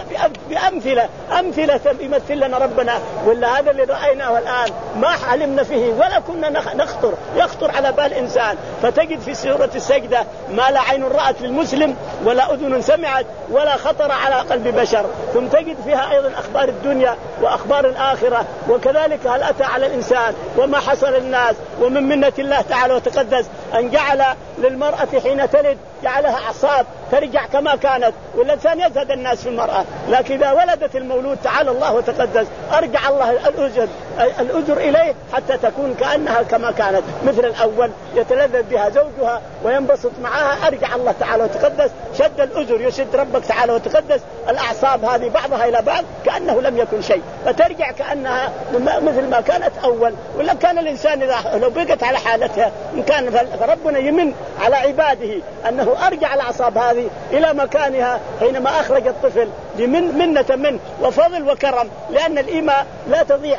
بأمثلة أمثلة يمثل لنا ربنا، ولا هذا اللي رأيناه الآن ما علمنا فيه ولا كنا نخطر يخطر على بال إنسان. فتجد في سورة السجدة ما لا عين رأت للمسلم ولا أذن سمعت ولا خطر على قلب بشر، ثم تجد فيها أيضا أخبار الدنيا وأخبار الآخرة، وكذلك هل أتى على الإنسان وما حصل الناس. ومن منة الله تعالى وتقدس أن جعل للمرأة حين تلد جعلها أعصاب ترجع كما كانت، والإنسان يزهد الناس في المرأة، لكن إذا ولدت المولود تعالى الله وتقدس أرجع الله الأجر الأجر إليه حتى تكون كأنها كما كانت مثل الأول، يتلذذ بها زوجها وينبسط معها. أرجع الله تعالى وتقدس شد الأجر، يشد ربك تعالى وتقدس الأعصاب هذه بعضها إلى بعض كأنه لم يكن شيء، فترجع كأنها مثل ما كانت أول. ولا كان الإنسان إذا لو بقت على حالتها إن كان فربنا يمن على عباده أنه أرجع الأعصاب هذه إلى مكانها حينما أخرج الطفل لمن منة منه وفضل وكرم، لأن الإماء لا تضيع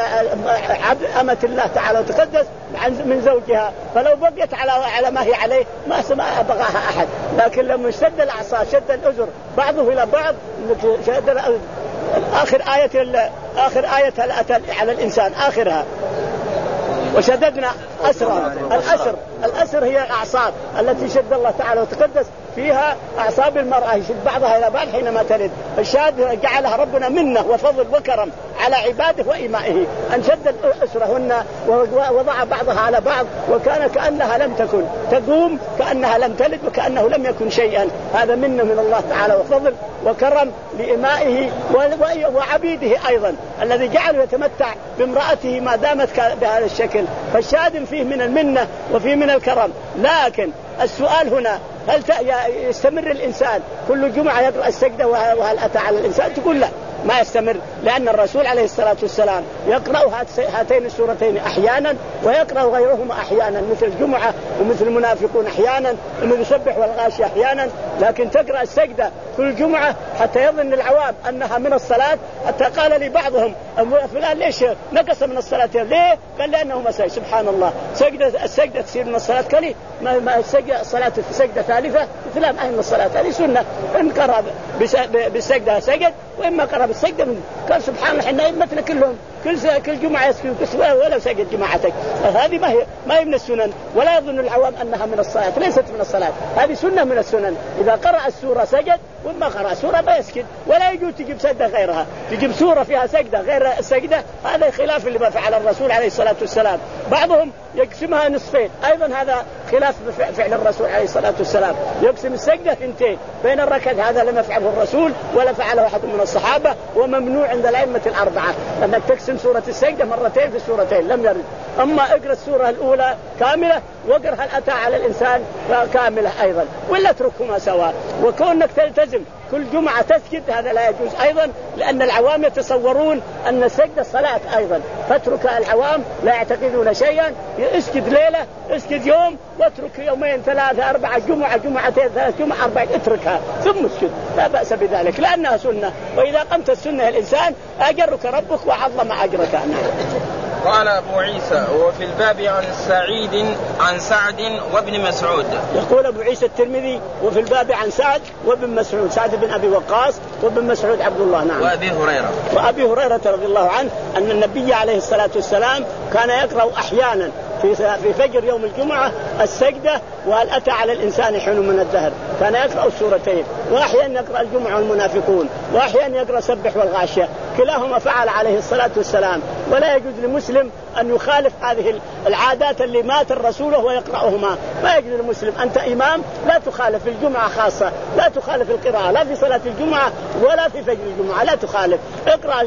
عبد أمة الله تعالى وتقدس من زوجها، فلو بقيت على على ما هي عليه ما سمع بغاها أحد. لكن لما شد الأعصاب شد الأزر بعضه إلى بعض شد آخر آية آخر آية أتى على الإنسان آخرها وشددنا أسرا. الأسر الأسر هي الأعصاب التي شد الله تعالى وتقدس فيها أعصاب المرأة يشد بعضها إلى بعض حينما تلد. الشاد جعلها ربنا منه وفضل وكرم على عباده وإمائه أن شد أسرهن ووضع بعضها على بعض وكان كأنها لم تكن تقوم كأنها لم تلد وكأنه لم يكن شيئا. هذا منه من الله تعالى وفضل وكرم لإمائه وعبيده أيضا الذي جعله يتمتع بامرأته ما دامت بهذا الشكل. فالشاد فيه من المنة وفيه من الكرم. لكن السؤال هنا هل يستمر الإنسان كل جمعة يقرأ السجدة وهل أتى على الإنسان؟ تقول لا ما يستمر لأن الرسول عليه الصلاة والسلام يقرأ هاتين السورتين أحيانا ويقرأ غيرهما أحيانا مثل الجمعة ومثل المنافقون أحيانا ومثل يسبح والغاشي أحيانا. لكن تقرأ السجدة كل جمعة حتى يظن العوام أنها من الصلاة. حتى قال لي بعضهم فلان ليش نقص من الصلاة ليه؟ قال لأنه مساء. سبحان الله سجدة السجدة تصير من الصلاة كلي ما السجدة صلاة السجدة ثالثة فلان أهل الصلاة هذه سنة. إن قرأ بالسجدة سجد وإما قرأ بالسجدة من قال سبحان الله حنا مثل كلهم كل كل جمعة يسجد ولو سجد جماعتك. هذه ما هي ما هي من السنن ولا يظن العوام أنها من الصلاة. ليست من الصلاة هذه سنة من السنن. إذا قرأ السورة سجد وما قرأ سورة ما يسجد ولا يجوز تجيب سجدة غيرها. تجيب سورة فيها سجدة غير السجدة هذا خلاف اللي ما فعل الرسول عليه الصلاة والسلام. بعضهم يقسمها نصفين أيضا هذا خلاف فعل الرسول عليه الصلاة والسلام. يقسم السجدة ثنتين بين الركعات هذا لم يفعله الرسول ولا فعله أحد من الصحابة وممنوع عند الأئمة الأربعة أنك تقسم سورة السجدة مرتين في السورتين لم يرد. أما اقرأ السورة الأولى كاملة واقرأ هل أتى على الإنسان كاملة أيضا ولا تركهما سواء. وكونك تلتزم كل جمعة تسجد هذا لا يجوز أيضا لأن العوام يتصورون أن السجدة صلاة أيضا فترك العوام لا يعتقدون شيئا. اسجد ليلة اسجد يوم واترك يومين ثلاثة أربعة جمعة جمعتين ثلاث جمعة أربعة اتركها ثم اسجد لا بأس بذلك لأنها سنة. وإذا قمت السنة الإنسان أجرك ربك وعظم أجرك. قال أبو عيسى وفي الباب عن سعيد عن سعد وابن مسعود. يقول أبو عيسى الترمذي وفي الباب عن سعد وابن مسعود سعد بن أبي وقاص وابن مسعود عبد الله نعم وأبي هريرة وأبي هريرة رضي الله عنه أن النبي عليه الصلاة والسلام كان يقرأ أحيانا في في فجر يوم الجمعة السجدة وهل أتى على الإنسان حين من الدهر. كان يقرأ السورتين وأحيانا يقرأ الجمعة والمنافقون وأحيانا يقرأ سبح والغاشية كلاهما فعل عليه الصلاة والسلام. ولا يجوز لمسلم أن يخالف هذه العادات اللي مات الرسول وهو يقرأهما. ما يجوز للمسلم أنت إمام لا تخالف في الجمعة خاصة لا تخالف القراءة لا في صلاة الجمعة ولا في فجر الجمعة لا تخالف. اقرأ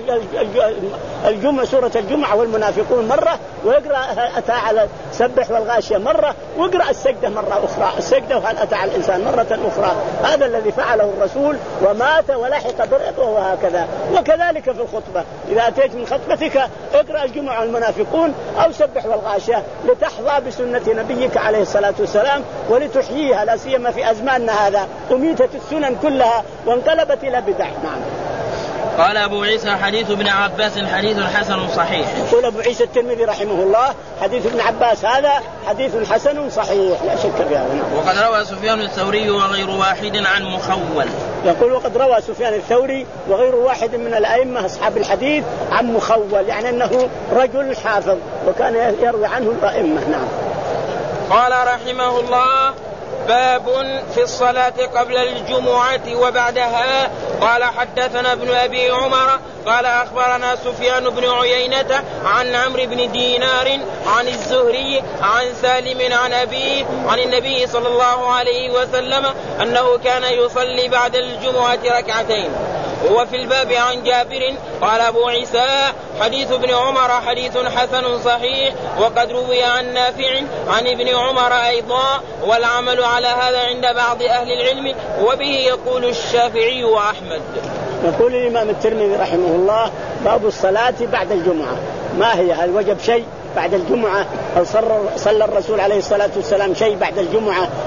الجمعة سورة الجمعة والمنافقون مرة ويقرأ أتى على سبح والغاشية مرة واقرأ السجدة مرة أخرى السجدة وهل أتى على الإنسان مرة أخرى. هذا الذي فعله الرسول ومات ولحق برئته وهكذا. وكذلك في الخطبة إذا أتيت من خطبتك اقرأ الجمعة والمنافقون أو سبح والغاشية لتحظى بسنة نبيك عليه الصلاة والسلام ولتحييها لا سيما في أزماننا هذا أميتت السنن كلها وانقلبت إلى بدع. نعم. قال أبو عيسى حديث ابن عباس حديث حسن صحيح. يقول أبو عيسى الترمذي رحمه الله حديث ابن عباس هذا حديث حسن صحيح لا شك في هذا. وقد روى سفيان الثوري وغير واحد عن مخول. يقول وقد روى سفيان الثوري وغير واحد من الأئمة أصحاب الحديث عن مخول يعني أنه رجل حافظ وكان يروي عنه الأئمة. نعم. قال رحمه الله باب في الصلاة قبل الجمعة وبعدها. قال حدثنا ابن أبي عمر قال أخبرنا سفيان بن عيينة عن عمرو بن دينار عن الزهري عن سالم عن أبيه عن النبي صلى الله عليه وسلم أنه كان يصلي بعد الجمعة ركعتين. وفي الباب عن جابر قال أبو عيسى حديث ابن عمر حديث حسن صحيح وقد روي عن نافع عن ابن عمر أيضا والعمل على هذا عند بعض أهل العلم وبه يقول الشافعي وأحمد. يقول الإمام الترمذي رحمه الله باب الصلاة بعد الجمعة. ما هي هل وجب شيء بعد الجمعة أو صلى الرسول عليه الصلاة والسلام شيء بعد الجمعة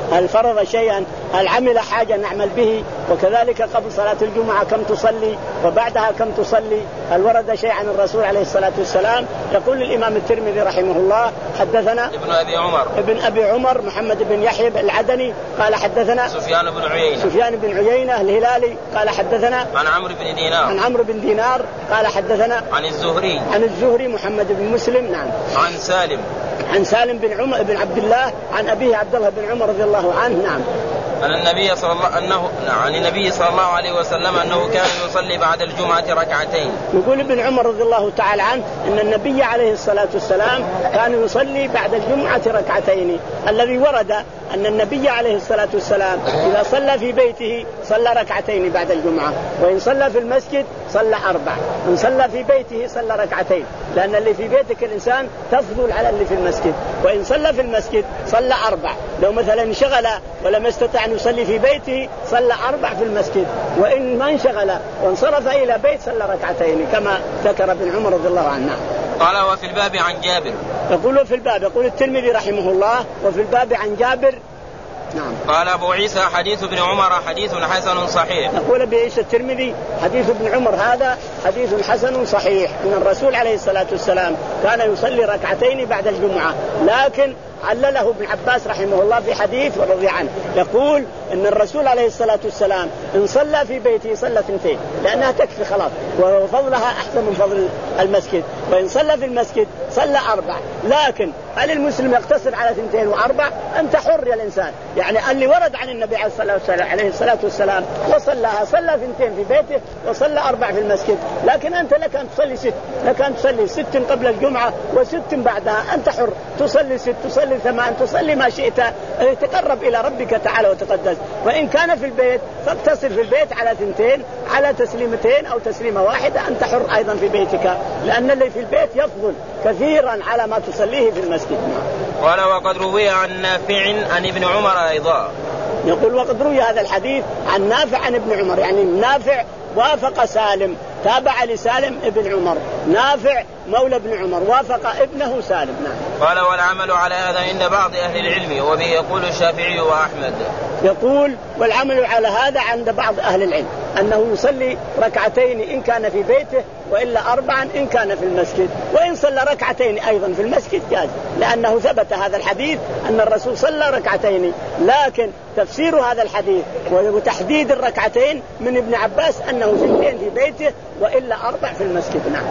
هل فرض شيئا، هل عمل حاجة نعمل به. وكذلك قبل صلاة الجمعة كم تصلي وبعدها كم تصلي، هل ورد شيء عن الرسول عليه الصلاة والسلام. يقول الإمام الترمذي رحمه الله حدثنا ابن أبي عمر ابن أبي عمر محمد بن يحيى العدني قال حدثنا سفيان بن عيينة سفيان بن عيينة الهلالي قال حدثنا عن عمرو بن دينار عن عمرو بن دينار قال حدثنا عن الزهري عن الزهري محمد بن مسلم نعم عن سالم عن سالم بن عمر بن عبد الله عن أبيه عبد الله بن عمر رضي الله عنه نعم أن النبي صلى الله أنه عن النبي صلى الله عليه وسلم أنه كان يصلي بعد الجمعة ركعتين. يقول ابن عمر رضي الله تعالى عنه أن النبي عليه الصلاة والسلام كان يصلي بعد الجمعة ركعتين. الذي ورد أن النبي عليه الصلاة والسلام إذا صلى في بيته صلى ركعتين بعد الجمعة، وإن صلى في المسجد صلى أربع، إن صلى في بيته صلى ركعتين، لأن اللي في بيتك الإنسان تفضل على اللي في المسجد. وإن صلى في المسجد صلى أربع، لو مثلا انشغل ولم يستطع أن يصلي في بيته صلى أربع في المسجد، وإن ما انشغل وانصرف إلى بيت صلى ركعتين كما ذكر ابن عمر رضي الله عنه. قال وفي الباب عن جابر. يقول في الباب يقول الترمذي رحمه الله وفي الباب عن جابر نعم. قال أبو عيسى حديث ابن عمر حديث حسن صحيح. يقول أبو عيسى الترمذي حديث ابن عمر هذا حديث حسن صحيح، أن الرسول عليه الصلاة والسلام كان يصلي ركعتين بعد الجمعة، لكن علله ابن عباس رحمه الله في حديث ورضي عنه يقول ان الرسول عليه الصلاة والسلام ان صلى في بيته صلى ثنتين لانها تكفي خلاص، وفضلها احسن من فضل المسجد. وان صلى في المسجد صلى اربع، لكن هل المسلم يقتصر على ثنتين واربع؟ انت حر يا الانسان. يعني اللي ورد عن النبي عليه الصلاة والسلام وصلىها صلى ثنتين في بيته وصلى اربع في المسجد، لكن انت لك ان تصلي ست، لك ان تصلي ست قبل الجمعة وست بعدها، انت حر تصلي ست تصلي ثمان تصلي ما شئت، تقرب إلى ربك تعالى وتقدس. وإن كان في البيت فاقتصر في البيت على ثنتين على تسليمتين أو تسليمة واحدة، أنت حر أيضا في بيتك، لأن اللي في البيت يفضل كثيرا على ما تصليه في المسجد. قال وقد روي عن نافع عن ابن عمر أيضا. يقول وقد روي هذا الحديث عن نافع عن ابن عمر، يعني نافع وافق سالم، تابع لسالم ابن عمر، نافع مولى ابن عمر وافق ابنه سالم. نعم. قال والعمل على هذا عند بعض أهل العلم، وبه يقول الشافعي وأحمد. يقول والعمل على هذا عند بعض أهل العلم أنه يصلي ركعتين إن كان في بيته، وإلا أربعا إن كان في المسجد، وإن صلى ركعتين أيضا في المسجد جاز، لأنه ثبت هذا الحديث أن الرسول صلى ركعتين. لكن تفسير هذا الحديث وتحديد الركعتين من ابن عباس أنه اثنتين في بيته وإلا أربع في المسجد. نعم.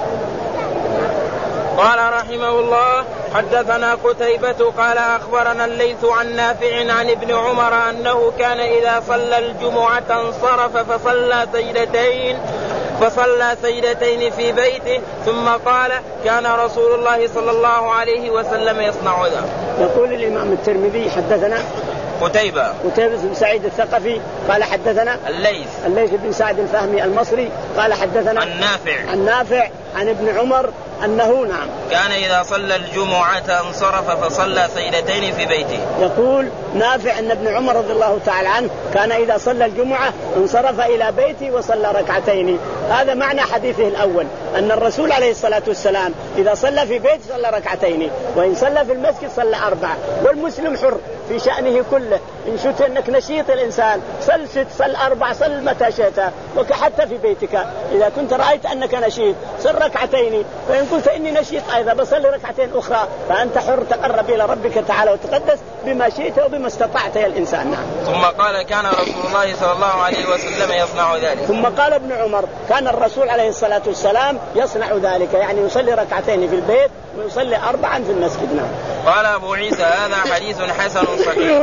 قال رحمه الله حدثنا قتيبة قال أخبرنا الليث عن نافع عن ابن عمر أنه كان إذا صلى الجمعة انصرف فصلى سجدتين فصلى سجدتين في بيته ثم قال كان رسول الله صلى الله عليه وسلم يصنع ذا. يقول الإمام الترمذي حدثنا قتيبة قتيبة بن سعيد الثقفي قال حدثنا الليث الليث بن سعد الفهمي المصري قال حدثنا عن نافع عن نافع عن ابن عمر أنه نعم كان إذا صلى الجمعة انصرف فصلى سجدتين في بيته. يقول نافع أن ابن عمر رضي الله تعالى عنه كان إذا صلى الجمعة انصرف إلى بيته وصلى ركعتين. هذا معنى حديثه الأول، أن الرسول عليه الصلاة والسلام إذا صلى في بيته صلى ركعتين، وإن صلى في المسجد صلى أربع. والمسلم حر في شأنه كله، إن شئت أنك نشيط الإنسان صل ست صل أربع صل متى شئت، وحتى في بيتك إذا كنت رأيت أنك نشيط صل ركعتين، فإن قلت إني نشيط أيضا بصلي ركعتين أخرى، فأنت حر تقرب إلى ربك تعالى وتقدس بما شئت وبما استطعت يا الإنسان. نعم. ثم قال كان رسول الله صلى الله عليه وسلم يصنع ذلك. ثم قال ابن عمر كان الرسول عليه الصلاة والسلام يصنع ذلك، يعني يصلي ركعتين في البيت ويصلي أربعا في المسجد. نعم. قال أبو عيسى هذا حديث حسن صحيح.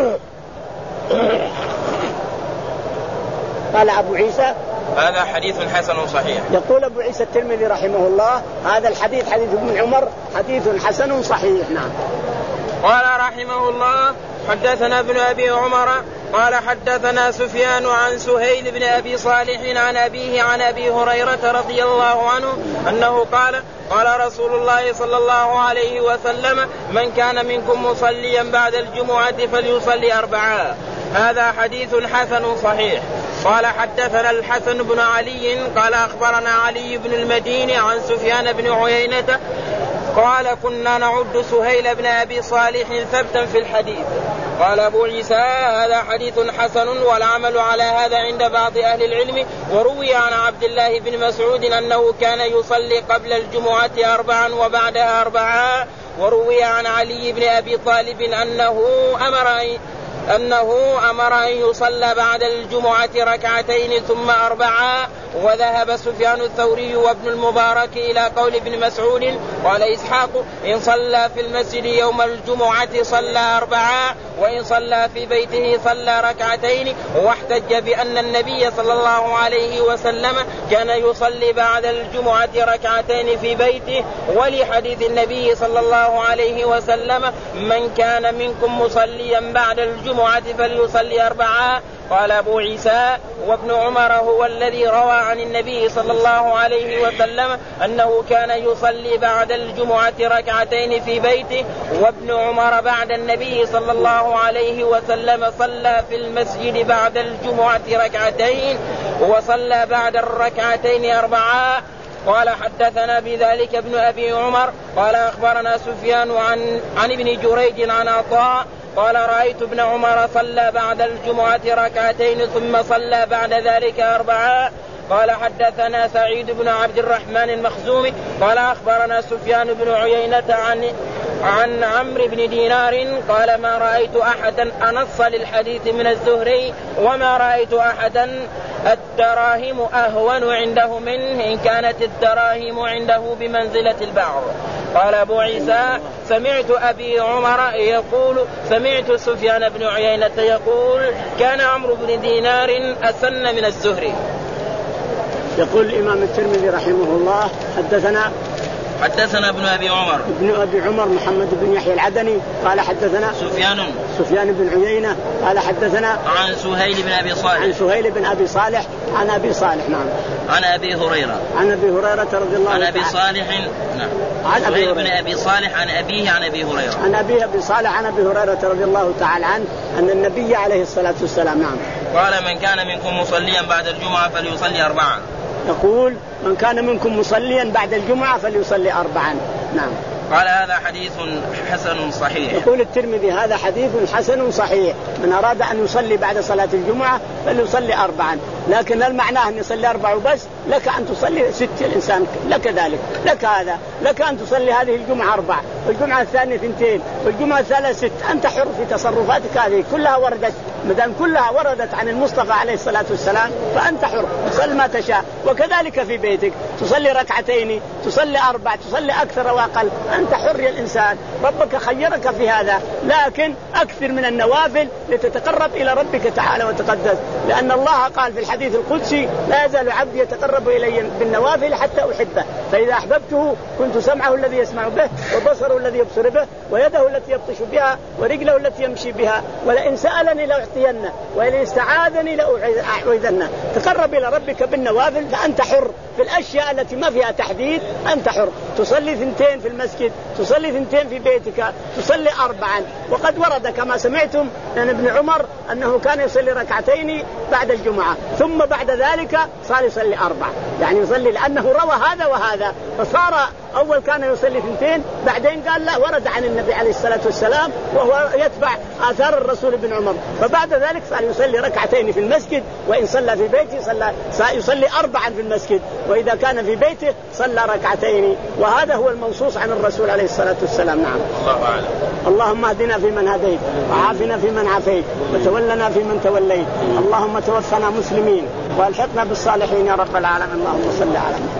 قال أبو عيسى هذا حديث حسن صحيح. يقول أبو عيسى الترمذي رحمه الله هذا الحديث حديث ابن عمر حديث حسن صحيح. نعم. قال رحمه الله حدثنا ابن أبي عمر قال حدثنا سفيان عن سهيل بن أبي صالح عن أبيه عن أبي هريرة رضي الله عنه أنه قال قال رسول الله صلى الله عليه وسلم من كان منكم مصليا بعد الجمعة فليصلي أربعا. هذا حديث حسن صحيح. قال حدثنا الحسن بن علي قال أخبرنا علي بن المديني عن سفيان بن عيينة قال كنا نعد سهيل بن أبي صالح ثبتا في الحديث. قال أبو عيسى هذا حديث حسن والعمل على هذا عند بعض أهل العلم. وروي عن عبد الله بن مسعود أنه كان يصلي قبل الجمعة أربعا وبعدها أربعا. وروي عن علي بن أبي طالب أنه أمر أنه أمر أن يصلى بعد الجمعة ركعتين ثم أربعا. وذهب سفيان الثوري وابن المبارك إلى قول ابن مسعود. قال إسحاق إن صلى في المسجد يوم الجمعة صلى أربعا وإن صلى في بيته صلى ركعتين. واحتج بأن النبي صلى الله عليه وسلم كان يصلي بعد الجمعة ركعتين في بيته ولحديث النبي صلى الله عليه وسلم من كان منكم مصليا بعد الجمعة فليصلي أربعا. قال أبو عيسى وابن عمر هو الذي روى عن النبي صلى الله عليه وسلم أنه كان يصلي بعد الجمعة ركعتين في بيته. وابن عمر بعد النبي صلى الله عليه وسلم صلى في المسجد بعد الجمعة ركعتين وصلى بعد الركعتين أربعا. قال حدثنا بذلك ابن أبي عمر قال أخبرنا سفيان عن, عن ابن جريج عن عطاء قال رأيت ابن عمر صلى بعد الجمعة ركعتين ثم صلى بعد ذلك أربعا. قال حدثنا سعيد بن عبد الرحمن المخزومي قال أخبرنا سفيان بن عيينة عن عن عمرو بن دينار قال ما رأيت أحدا أنص للحديث من الزهري وما رأيت أحدا الدراهم أهون عنده منه إن كانت الدراهم عنده بمنزلة البعض. قال أبو عيسى سمعت أبي عمر يقول سمعت سفيان بن عيينة يقول كان عمرو بن دينار أسن من الزهري. يقول الإمام الترمذي رحمه الله حدثنا حدثنا ابن أبي عمر ابن أبي عمر محمد بن يحيى العدني قال حدثنا سفيان سفيان بن عيينة قال حدثنا عن سهيل بن أبي صالح عن سهيل بن أبي صالح عن أبي صالح نعم عن أبي هريرة عن أبي هريرة رضي الله عنه عن أبي صالح نعم عن سهيل بن أبي صالح عن أبيه عن أبي هريرة عن أبيه أبي صالح عن أبي هريرة رضي الله تعالى عنه أن النبي عليه الصلاة والسلام نعم قال من كان منكم مصليا بعد الجمعة فليصلي أربعا. يقول من كان منكم مصليا بعد الجمعة فليصلي أربعا. نعم. قال هذا حديث حسن صحيح. يقول الترمذي هذا حديث حسن صحيح من أراد أن يصلي بعد صلاة الجمعة فليصلي أربعا. لكن المعنى أن يصلي أربع بس لك أن تصلي ست الإنسان لك ذلك لك هذا لك أن تصلي هذه الجمعة أربع والجمعة الثانية ثنتين والجمعة الثالثة ست. أنت حر في تصرفاتك هذه كلها وردت مدام كلها وردت عن المصطفى عليه الصلاة والسلام فأنت حر تصلي ما تشاء. وكذلك في بيتك تصلي ركعتين تصلي أربع تصلي أكثر وأقل أنت حر يا الإنسان. ربك خيرك في هذا لكن أكثر من النوافل لتتقرب إلى ربك تعالى وتقدس لأن الله قال في الحديث القدسي لا يزال عبدي يتقرب إلي بالنوافل حتى أحبه فإذا أحببته كنت سمعه الذي يسمع به وبصره الذي يبصر به ويده التي يبطش بها ورجله التي يمشي بها ولئن سألني لأعطينه وإن استعاذني لأعوذنه. تقرب إلى ربك بالنوافل فأنت حر في الأشياء التي ما فيها تحديد أنت حر. تصلي ثنتين في المسجد تصلي ثنتين في بيتك تصلي أربعا. وقد ورد كما سمعتم أن ابن عمر أنه كان يصلي ركعتين بعد الجمعة ثم بعد ذلك صار يصلي أربع يعني يصلي لأنه روى هذا وهذا فصار أول كان يصلي ثنتين بعدين قال لا ورد عن النبي عليه الصلاة والسلام وهو يتبع آثار الرسول ابن عمر فبعد ذلك صار يصلي ركعتين في المسجد وإن صلى في بيته صلى يصلي أربعا في المسجد وإذا كان في بيته صلى ركعتين وهذا هو المنصوص عن الرسول عليه الصلاة والسلام. نعم. الله أعلم. اللهم اهدنا فيمن هديت وعافنا فيمن عافيت وتولنا فيمن توليت اللهم توفنا مسلمين والحقنا بالصالحين يا رب العالمين. اللهم صل على محمد.